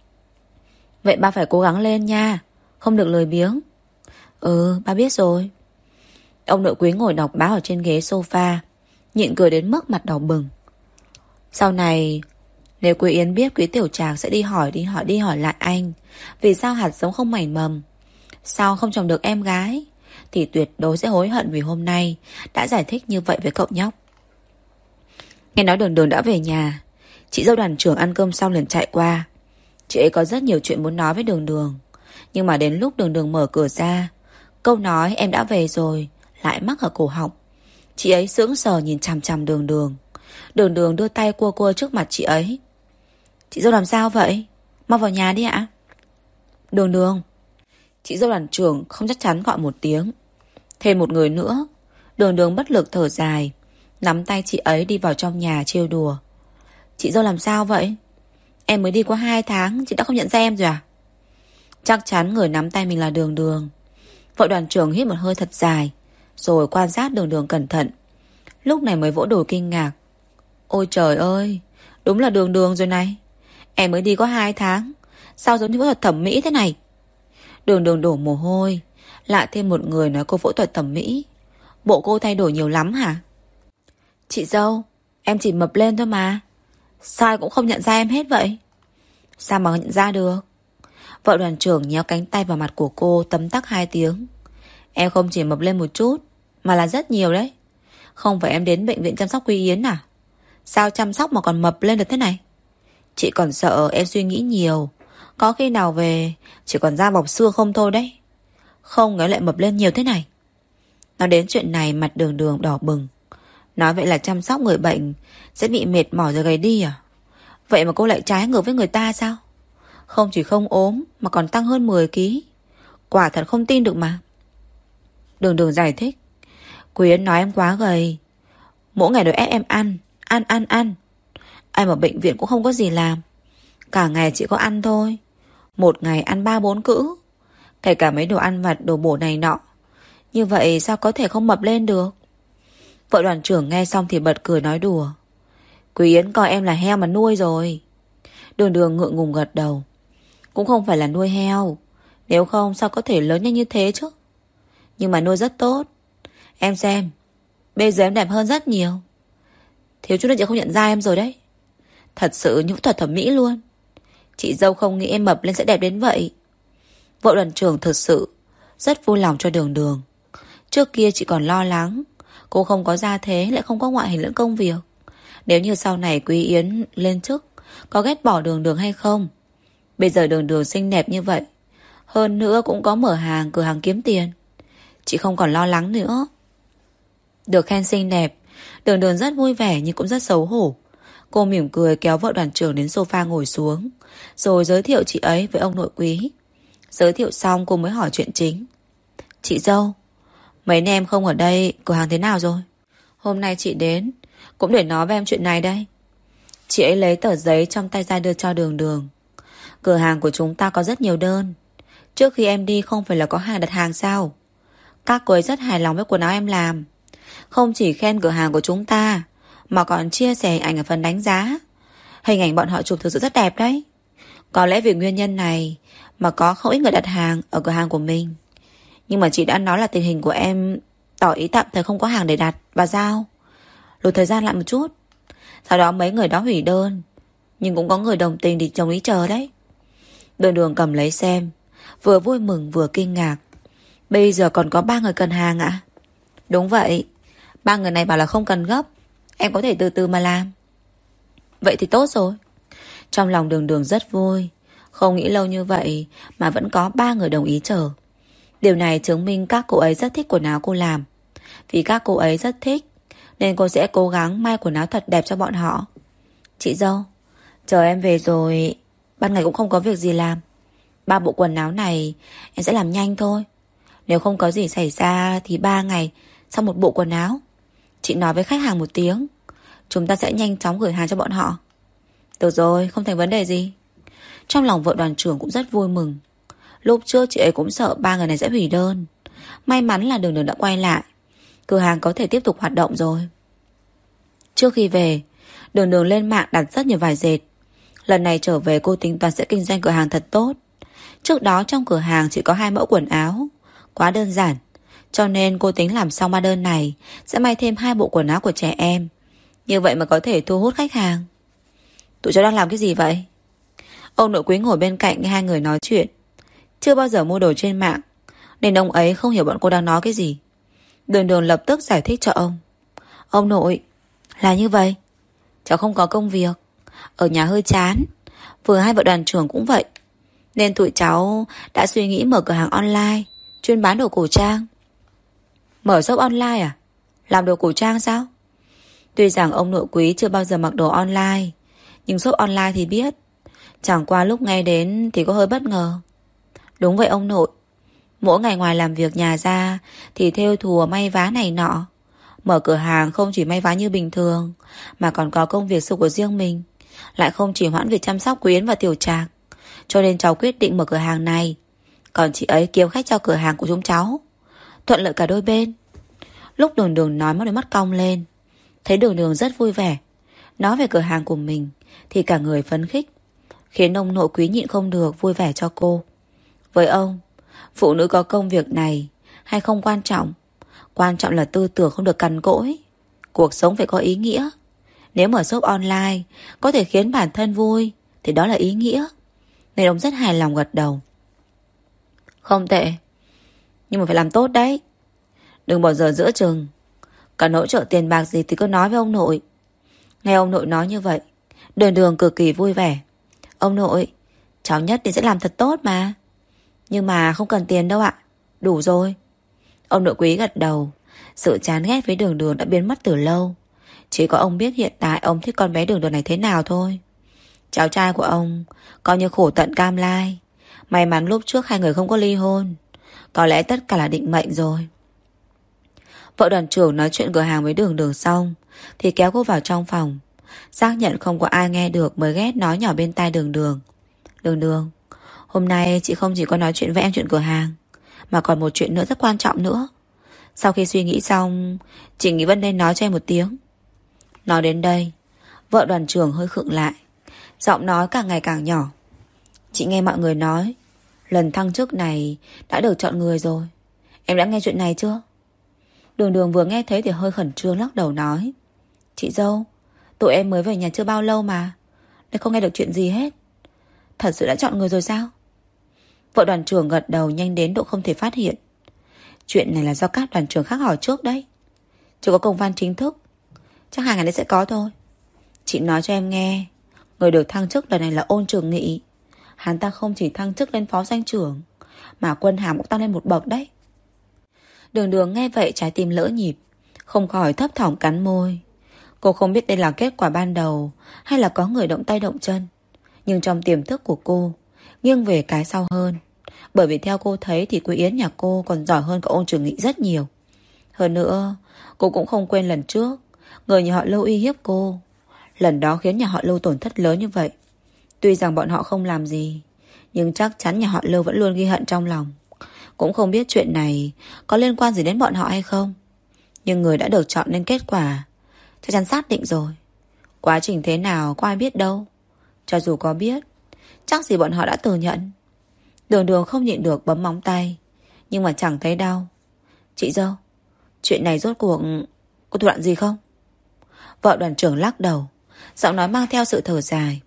Vậy ba phải cố gắng lên nha, không được lười biếng. Ừ, ba biết rồi. Ông nội Quý ngồi đọc báo ở trên ghế sofa, nhịn cười đến mức mặt đỏ bừng. Sau này, nếu Quý Yến biết Quý Tiểu Trạc sẽ đi hỏi lại anh vì sao hạt giống không nảy mầm, sao không trồng được em gái, thì tuyệt đối sẽ hối hận vì hôm nay đã giải thích như vậy với cậu nhóc. Nghe nói Đường Đường đã về nhà, chị dâu đoàn trưởng ăn cơm xong liền chạy qua. Chị ấy có rất nhiều chuyện muốn nói với Đường Đường, nhưng mà đến lúc Đường Đường mở cửa ra, câu nói em đã về rồi lại mắc ở cổ họng. Chị ấy sững sờ nhìn chằm chằm Đường Đường. Đường Đường đưa tay cua cua trước mặt chị ấy. Chị dâu làm sao vậy? Mau vào nhà đi ạ. Đường Đường. Chị dâu đoàn trưởng không chắc chắn gọi một tiếng. Thêm một người nữa. Đường Đường bất lực thở dài, nắm tay chị ấy đi vào trong nhà trêu đùa. Chị dâu làm sao vậy? Em mới đi qua 2 tháng, chị đã không nhận ra em rồi à? Chắc chắn người nắm tay mình là Đường Đường. Vợ đoàn trưởng hít một hơi thật dài, rồi quan sát Đường Đường cẩn thận. Lúc này mới vỗ đùi kinh ngạc. Ôi trời ơi, đúng là Đường Đường rồi này. Em mới đi có 2 tháng, sao giống như phẫu thuật thẩm mỹ thế này? Đường Đường đổ mồ hôi. Lại thêm một người nói cô phẫu thuật thẩm mỹ. Bộ cô thay đổi nhiều lắm hả? Chị dâu, em chỉ mập lên thôi mà. Sao cũng không nhận ra em hết vậy? Sao mà nhận ra được? Vợ đoàn trưởng nhéo cánh tay vào mặt của cô, tấm tắc 2 tiếng. Em không chỉ mập lên một chút, mà là rất nhiều đấy. Không phải em đến bệnh viện chăm sóc Quý Yến à? Sao chăm sóc mà còn mập lên được thế này? Chị còn sợ em suy nghĩ nhiều, có khi nào về chỉ còn da bọc xương không thôi đấy. Không ngờ lại mập lên nhiều thế này. Nói đến chuyện này mặt Đường Đường đỏ bừng. Nói vậy là chăm sóc người bệnh sẽ bị mệt mỏi rồi gầy đi à? Vậy mà cô lại trái ngược với người ta sao? Không chỉ không ốm mà còn tăng hơn 10 ký. Quả thật không tin được mà. Đường Đường giải thích. Quý Yến nói em quá gầy, mỗi ngày đều ép em ăn. Em ở bệnh viện cũng không có gì làm, cả ngày chỉ có ăn thôi. Một ngày ăn 3-4 cữ, kể cả mấy đồ ăn vặt đồ bổ này nọ. Như vậy sao có thể không mập lên được? Vợ đoàn trưởng nghe xong thì bật cười nói đùa. Quý Yến coi em là heo mà nuôi rồi. Đường Đường ngượng ngùng gật đầu. Cũng không phải là nuôi heo, nếu không sao có thể lớn nhanh như thế chứ. Nhưng mà nuôi rất tốt. Em xem, bây giờ em đẹp hơn rất nhiều. Thiếu chút nữa chị không nhận ra em rồi đấy. Thật sự những phẫu thuật thẩm mỹ luôn. Chị dâu không nghĩ em mập lên sẽ đẹp đến vậy. Vợ đoàn trưởng thật sự rất vui lòng cho Đường Đường. Trước kia chị còn lo lắng cô không có gia thế, lại không có ngoại hình lẫn công việc. Nếu như sau này Quý Yến lên chức, có ghét bỏ Đường Đường hay không? Bây giờ Đường Đường xinh đẹp như vậy, hơn nữa cũng có mở cửa hàng kiếm tiền, chị không còn lo lắng nữa. Được khen xinh đẹp, Đường Đường rất vui vẻ nhưng cũng rất xấu hổ. Cô mỉm cười kéo vợ đoàn trưởng đến sofa ngồi xuống, rồi giới thiệu chị ấy với ông nội quý. Giới thiệu xong cô mới hỏi chuyện chính. Chị dâu, mấy anh em không ở đây, cửa hàng thế nào rồi? Hôm nay chị đến cũng để nói với em chuyện này đây. Chị ấy lấy tờ giấy trong tay ra đưa cho Đường Đường. Cửa hàng của chúng ta có rất nhiều đơn. Trước khi em đi không phải là có hàng đặt hàng sao? Các cô ấy rất hài lòng với quần áo em làm. Không chỉ khen cửa hàng của chúng ta, mà còn chia sẻ hình ảnh ở phần đánh giá. Hình ảnh bọn họ chụp thực sự rất đẹp đấy. Có lẽ vì nguyên nhân này mà có không ít người đặt hàng ở cửa hàng của mình. Nhưng mà chị đã nói là tình hình của em tỏ ý tạm thời không có hàng để đặt và giao. Lùi thời gian lại một chút. Sau đó mấy người đó hủy đơn, nhưng cũng có người đồng tình thì đồng ý chờ đấy. Đường Đường cầm lấy xem, vừa vui mừng vừa kinh ngạc. Bây giờ còn có 3 người cần hàng ạ? Đúng vậy, 3 người này bảo là không cần gấp, em có thể từ từ mà làm. Vậy thì tốt rồi. Trong lòng Đường Đường rất vui. Không nghĩ lâu như vậy mà vẫn có 3 người đồng ý chờ. Điều này chứng minh các cô ấy rất thích quần áo cô làm. Vì các cô ấy rất thích nên cô sẽ cố gắng may quần áo thật đẹp cho bọn họ. Chị dâu, chờ em về rồi, ban ngày cũng không có việc gì làm. 3 bộ quần áo này em sẽ làm nhanh thôi. Nếu không có gì xảy ra thì 3 ngày xong một bộ quần áo. Chị nói với khách hàng một tiếng, chúng ta sẽ nhanh chóng gửi hàng cho bọn họ. Được rồi, không thành vấn đề gì. Trong lòng vợ đoàn trưởng cũng rất vui mừng. Lúc trước chị ấy cũng sợ 3 người này sẽ hủy đơn. May mắn là Đường Đường đã quay lại, cửa hàng có thể tiếp tục hoạt động rồi. Trước khi về, Đường Đường lên mạng đặt rất nhiều vải dệt. Lần này trở về cô tính toán sẽ kinh doanh cửa hàng thật tốt. Trước đó trong cửa hàng chỉ có 2 mẫu quần áo, quá đơn giản. Cho nên cô tính làm xong 3 đơn này sẽ may thêm 2 bộ quần áo của trẻ em. Như vậy mà có thể thu hút khách hàng. Tụi cháu đang làm cái gì vậy? Ông nội quý ngồi bên cạnh nghe hai người nói chuyện. Chưa bao giờ mua đồ trên mạng nên ông ấy không hiểu bọn cô đang nói cái gì. Đường Đường lập tức giải thích cho ông. Ông nội, là như vậy, cháu không có công việc, ở nhà hơi chán. Vừa hai vợ đoàn trưởng cũng vậy, nên tụi cháu đã suy nghĩ mở cửa hàng online chuyên bán đồ cổ trang. Mở shop online à? Làm đồ cổ trang sao? Tuy rằng ông nội quý chưa bao giờ mặc đồ online, nhưng shop online thì biết. Chẳng qua lúc nghe đến thì có hơi bất ngờ. Đúng vậy ông nội, mỗi ngày ngoài làm việc nhà ra thì thêu thùa may vá này nọ. Mở cửa hàng không chỉ may vá như bình thường, mà còn có công việc của riêng mình, lại không chỉ hoãn việc chăm sóc Quý Yến và Tiểu Trạc. Cho nên cháu quyết định mở cửa hàng này. Còn chị ấy kiếm khách cho cửa hàng của chúng cháu, thuận lợi cả đôi bên. Lúc Đường Đường nói đôi mắt cong lên. Thấy Đường Đường rất vui vẻ nói về cửa hàng của mình thì cả người phấn khích, khiến ông nội Quý nhịn không được vui vẻ cho cô. Với ông, phụ nữ có công việc này hay không quan trọng. Quan trọng là tư tưởng không được cằn cỗi. Cuộc sống phải có ý nghĩa. Nếu mở shop online có thể khiến bản thân vui thì đó là ý nghĩa. Nên ông rất hài lòng gật đầu. Không tệ, nhưng mà phải làm tốt đấy. Đừng bỏ giờ giữa chừng. Cần hỗ trợ tiền bạc gì thì cứ nói với ông nội. Nghe ông nội nói như vậy, Đường Đường cực kỳ vui vẻ. Ông nội, cháu nhất định sẽ làm thật tốt mà. Nhưng mà không cần tiền đâu ạ, đủ rồi. Ông nội Quý gật đầu. Sự chán ghét với Đường Đường đã biến mất từ lâu. Chỉ có ông biết hiện tại ông thích con bé Đường Đường này thế nào thôi. Cháu trai của ông coi như khổ tận cam lai. May mắn lúc trước hai người không có ly hôn. Có lẽ tất cả là định mệnh rồi. Vợ đoàn trưởng nói chuyện cửa hàng với Đường Đường xong thì kéo cô vào trong phòng. Xác nhận không có ai nghe được mới ghét nói nhỏ bên tai Đường Đường. Đường Đường, hôm nay chị không chỉ có nói chuyện với em chuyện cửa hàng, mà còn một chuyện nữa rất quan trọng nữa. Sau khi suy nghĩ xong, chị nghĩ vẫn nên nói cho em một tiếng. Nói đến đây, vợ đoàn trưởng hơi khựng lại, giọng nói càng ngày càng nhỏ. Chị nghe mọi người nói lần thăng chức này đã được chọn người rồi. Em đã nghe chuyện này chưa? Đường Đường vừa nghe thấy thì hơi khẩn trương lắc đầu nói. Chị dâu, tụi em mới về nhà chưa bao lâu mà, nên không nghe được chuyện gì hết. Thật sự đã chọn người rồi sao? Vợ đoàn trưởng gật đầu nhanh đến độ không thể phát hiện. Chuyện này là do các đoàn trưởng khác hỏi trước đấy, chưa có công văn chính thức. Chắc 2 ngày nữa sẽ có thôi. Chị nói cho em nghe, người được thăng chức lần này là Ôn Trường Nghị. Hắn ta không chỉ thăng chức lên phó doanh trưởng, mà quân hàm cũng tăng lên một bậc đấy. Đường Đường nghe vậy trái tim lỡ nhịp, không khỏi thấp thỏm cắn môi. Cô không biết đây là kết quả ban đầu hay là có người động tay động chân, nhưng trong tiềm thức của cô nghiêng về cái sau hơn. Bởi vì theo cô thấy thì Quý Yến nhà cô còn giỏi hơn cả Ôn Trường Nghị rất nhiều. Hơn nữa, cô cũng không quên lần trước người nhà họ Lưu uy hiếp cô. Lần đó khiến nhà họ Lưu tổn thất lớn như vậy. Tuy rằng bọn họ không làm gì, nhưng chắc chắn nhà họ Lưu vẫn luôn ghi hận trong lòng. Cũng không biết chuyện này có liên quan gì đến bọn họ hay không, nhưng người đã được chọn nên kết quả chắc chắn xác định rồi. Quá trình thế nào có ai biết đâu. Cho dù có biết, chắc gì bọn họ đã thừa nhận. Đường Đường không nhịn được bấm móng tay, nhưng mà chẳng thấy đau. Chị dâu, chuyện này rốt cuộc có thủ đoạn gì không? Vợ đoàn trưởng lắc đầu, giọng nói mang theo sự thở dài.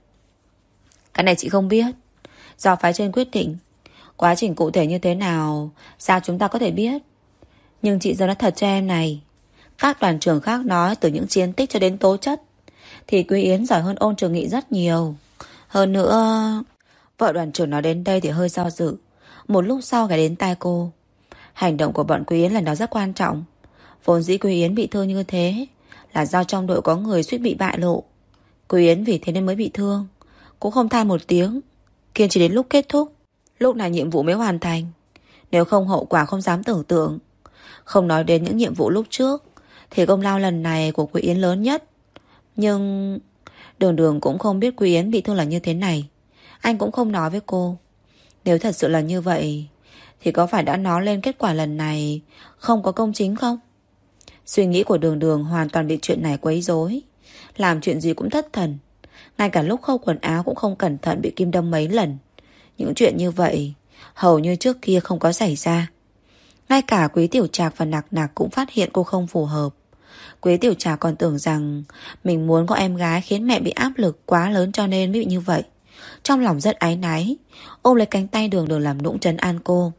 Cái này chị không biết, do phái trên quyết định. Quá trình cụ thể như thế nào sao chúng ta có thể biết. Nhưng chị dâu nói thật cho em này, các đoàn trưởng khác nói từ những chiến tích cho đến tố chất thì Quý Yến giỏi hơn Ôn Trường Nghị rất nhiều. Hơn nữa... Vợ đoàn trưởng nói đến đây thì hơi do dự. Một lúc sau ghé đến tai cô. Hành động của bọn Quý Yến lần đó rất quan trọng. Vốn dĩ Quý Yến bị thương như thế là do trong đội có người suýt bị bại lộ. Quý Yến vì thế nên mới bị thương, cũng không than một tiếng, kiên trì đến lúc kết thúc. Lúc này nhiệm vụ mới hoàn thành. Nếu không hậu quả không dám tưởng tượng. Không nói đến những nhiệm vụ lúc trước thì công lao lần này của Quý Yến lớn nhất. Nhưng Đường Đường cũng không biết Quý Yến bị thương là như thế này. Anh cũng không nói với cô. Nếu thật sự là như vậy thì có phải đã nói lên kết quả lần này không có công chính không? Suy nghĩ của Đường Đường hoàn toàn bị chuyện này quấy rối. Làm chuyện gì cũng thất thần. Ngay cả lúc khâu quần áo cũng không cẩn thận bị kim đâm mấy lần. Những chuyện như vậy hầu như trước kia không có xảy ra. Ngay cả Quý Tiểu Trạc và Nạc Nạc cũng phát hiện cô không phù hợp. Quý Tiểu Trạc còn tưởng rằng mình muốn có em gái khiến mẹ bị áp lực quá lớn cho nên mới bị như vậy. Trong lòng rất áy náy, ôm lấy cánh tay Đường Đường làm nũng trấn an cô.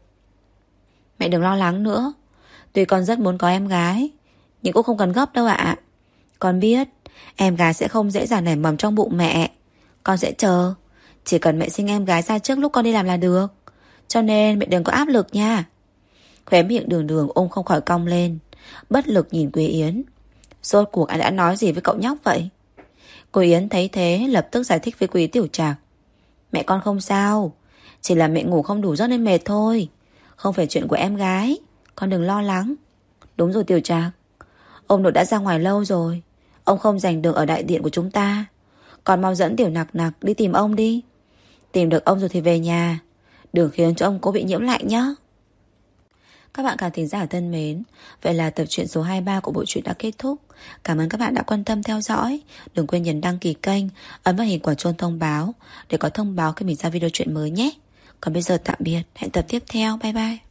Mẹ đừng lo lắng nữa. Tuy con rất muốn có em gái, nhưng cũng không cần gấp đâu ạ. Con biết em gái sẽ không dễ dàng nảy mầm trong bụng mẹ. Con sẽ chờ. Chỉ cần mẹ sinh em gái ra trước lúc con đi làm là được. Cho nên mẹ đừng có áp lực nha. Khóe miệng Đường Đường ôm không khỏi cong lên, bất lực nhìn Quý Yến. Rốt cuộc anh đã nói gì với cậu nhóc vậy? Quý Yến thấy thế lập tức giải thích với Quý Tiểu Trạc. Mẹ con không sao, chỉ là mẹ ngủ không đủ giấc nên mệt thôi. Không phải chuyện của em gái, con đừng lo lắng. Đúng rồi Tiểu Trạc, ông nội đã ra ngoài lâu rồi, ông không giành được ở đại điện của chúng ta. Con mau dẫn Tiểu Nặc Nặc đi tìm ông đi. Tìm được ông rồi thì về nhà, đừng khiến cho ông cố bị nhiễm lạnh nhé. Các bạn khán thính giả thân mến, vậy là tập truyện số 23 của bộ truyện đã kết thúc. Cảm ơn các bạn đã quan tâm theo dõi. Đừng quên nhấn đăng ký kênh, ấn vào hình quả chuông thông báo để có thông báo khi mình ra video truyện mới nhé. Còn bây giờ tạm biệt, hẹn tập tiếp theo, bye bye.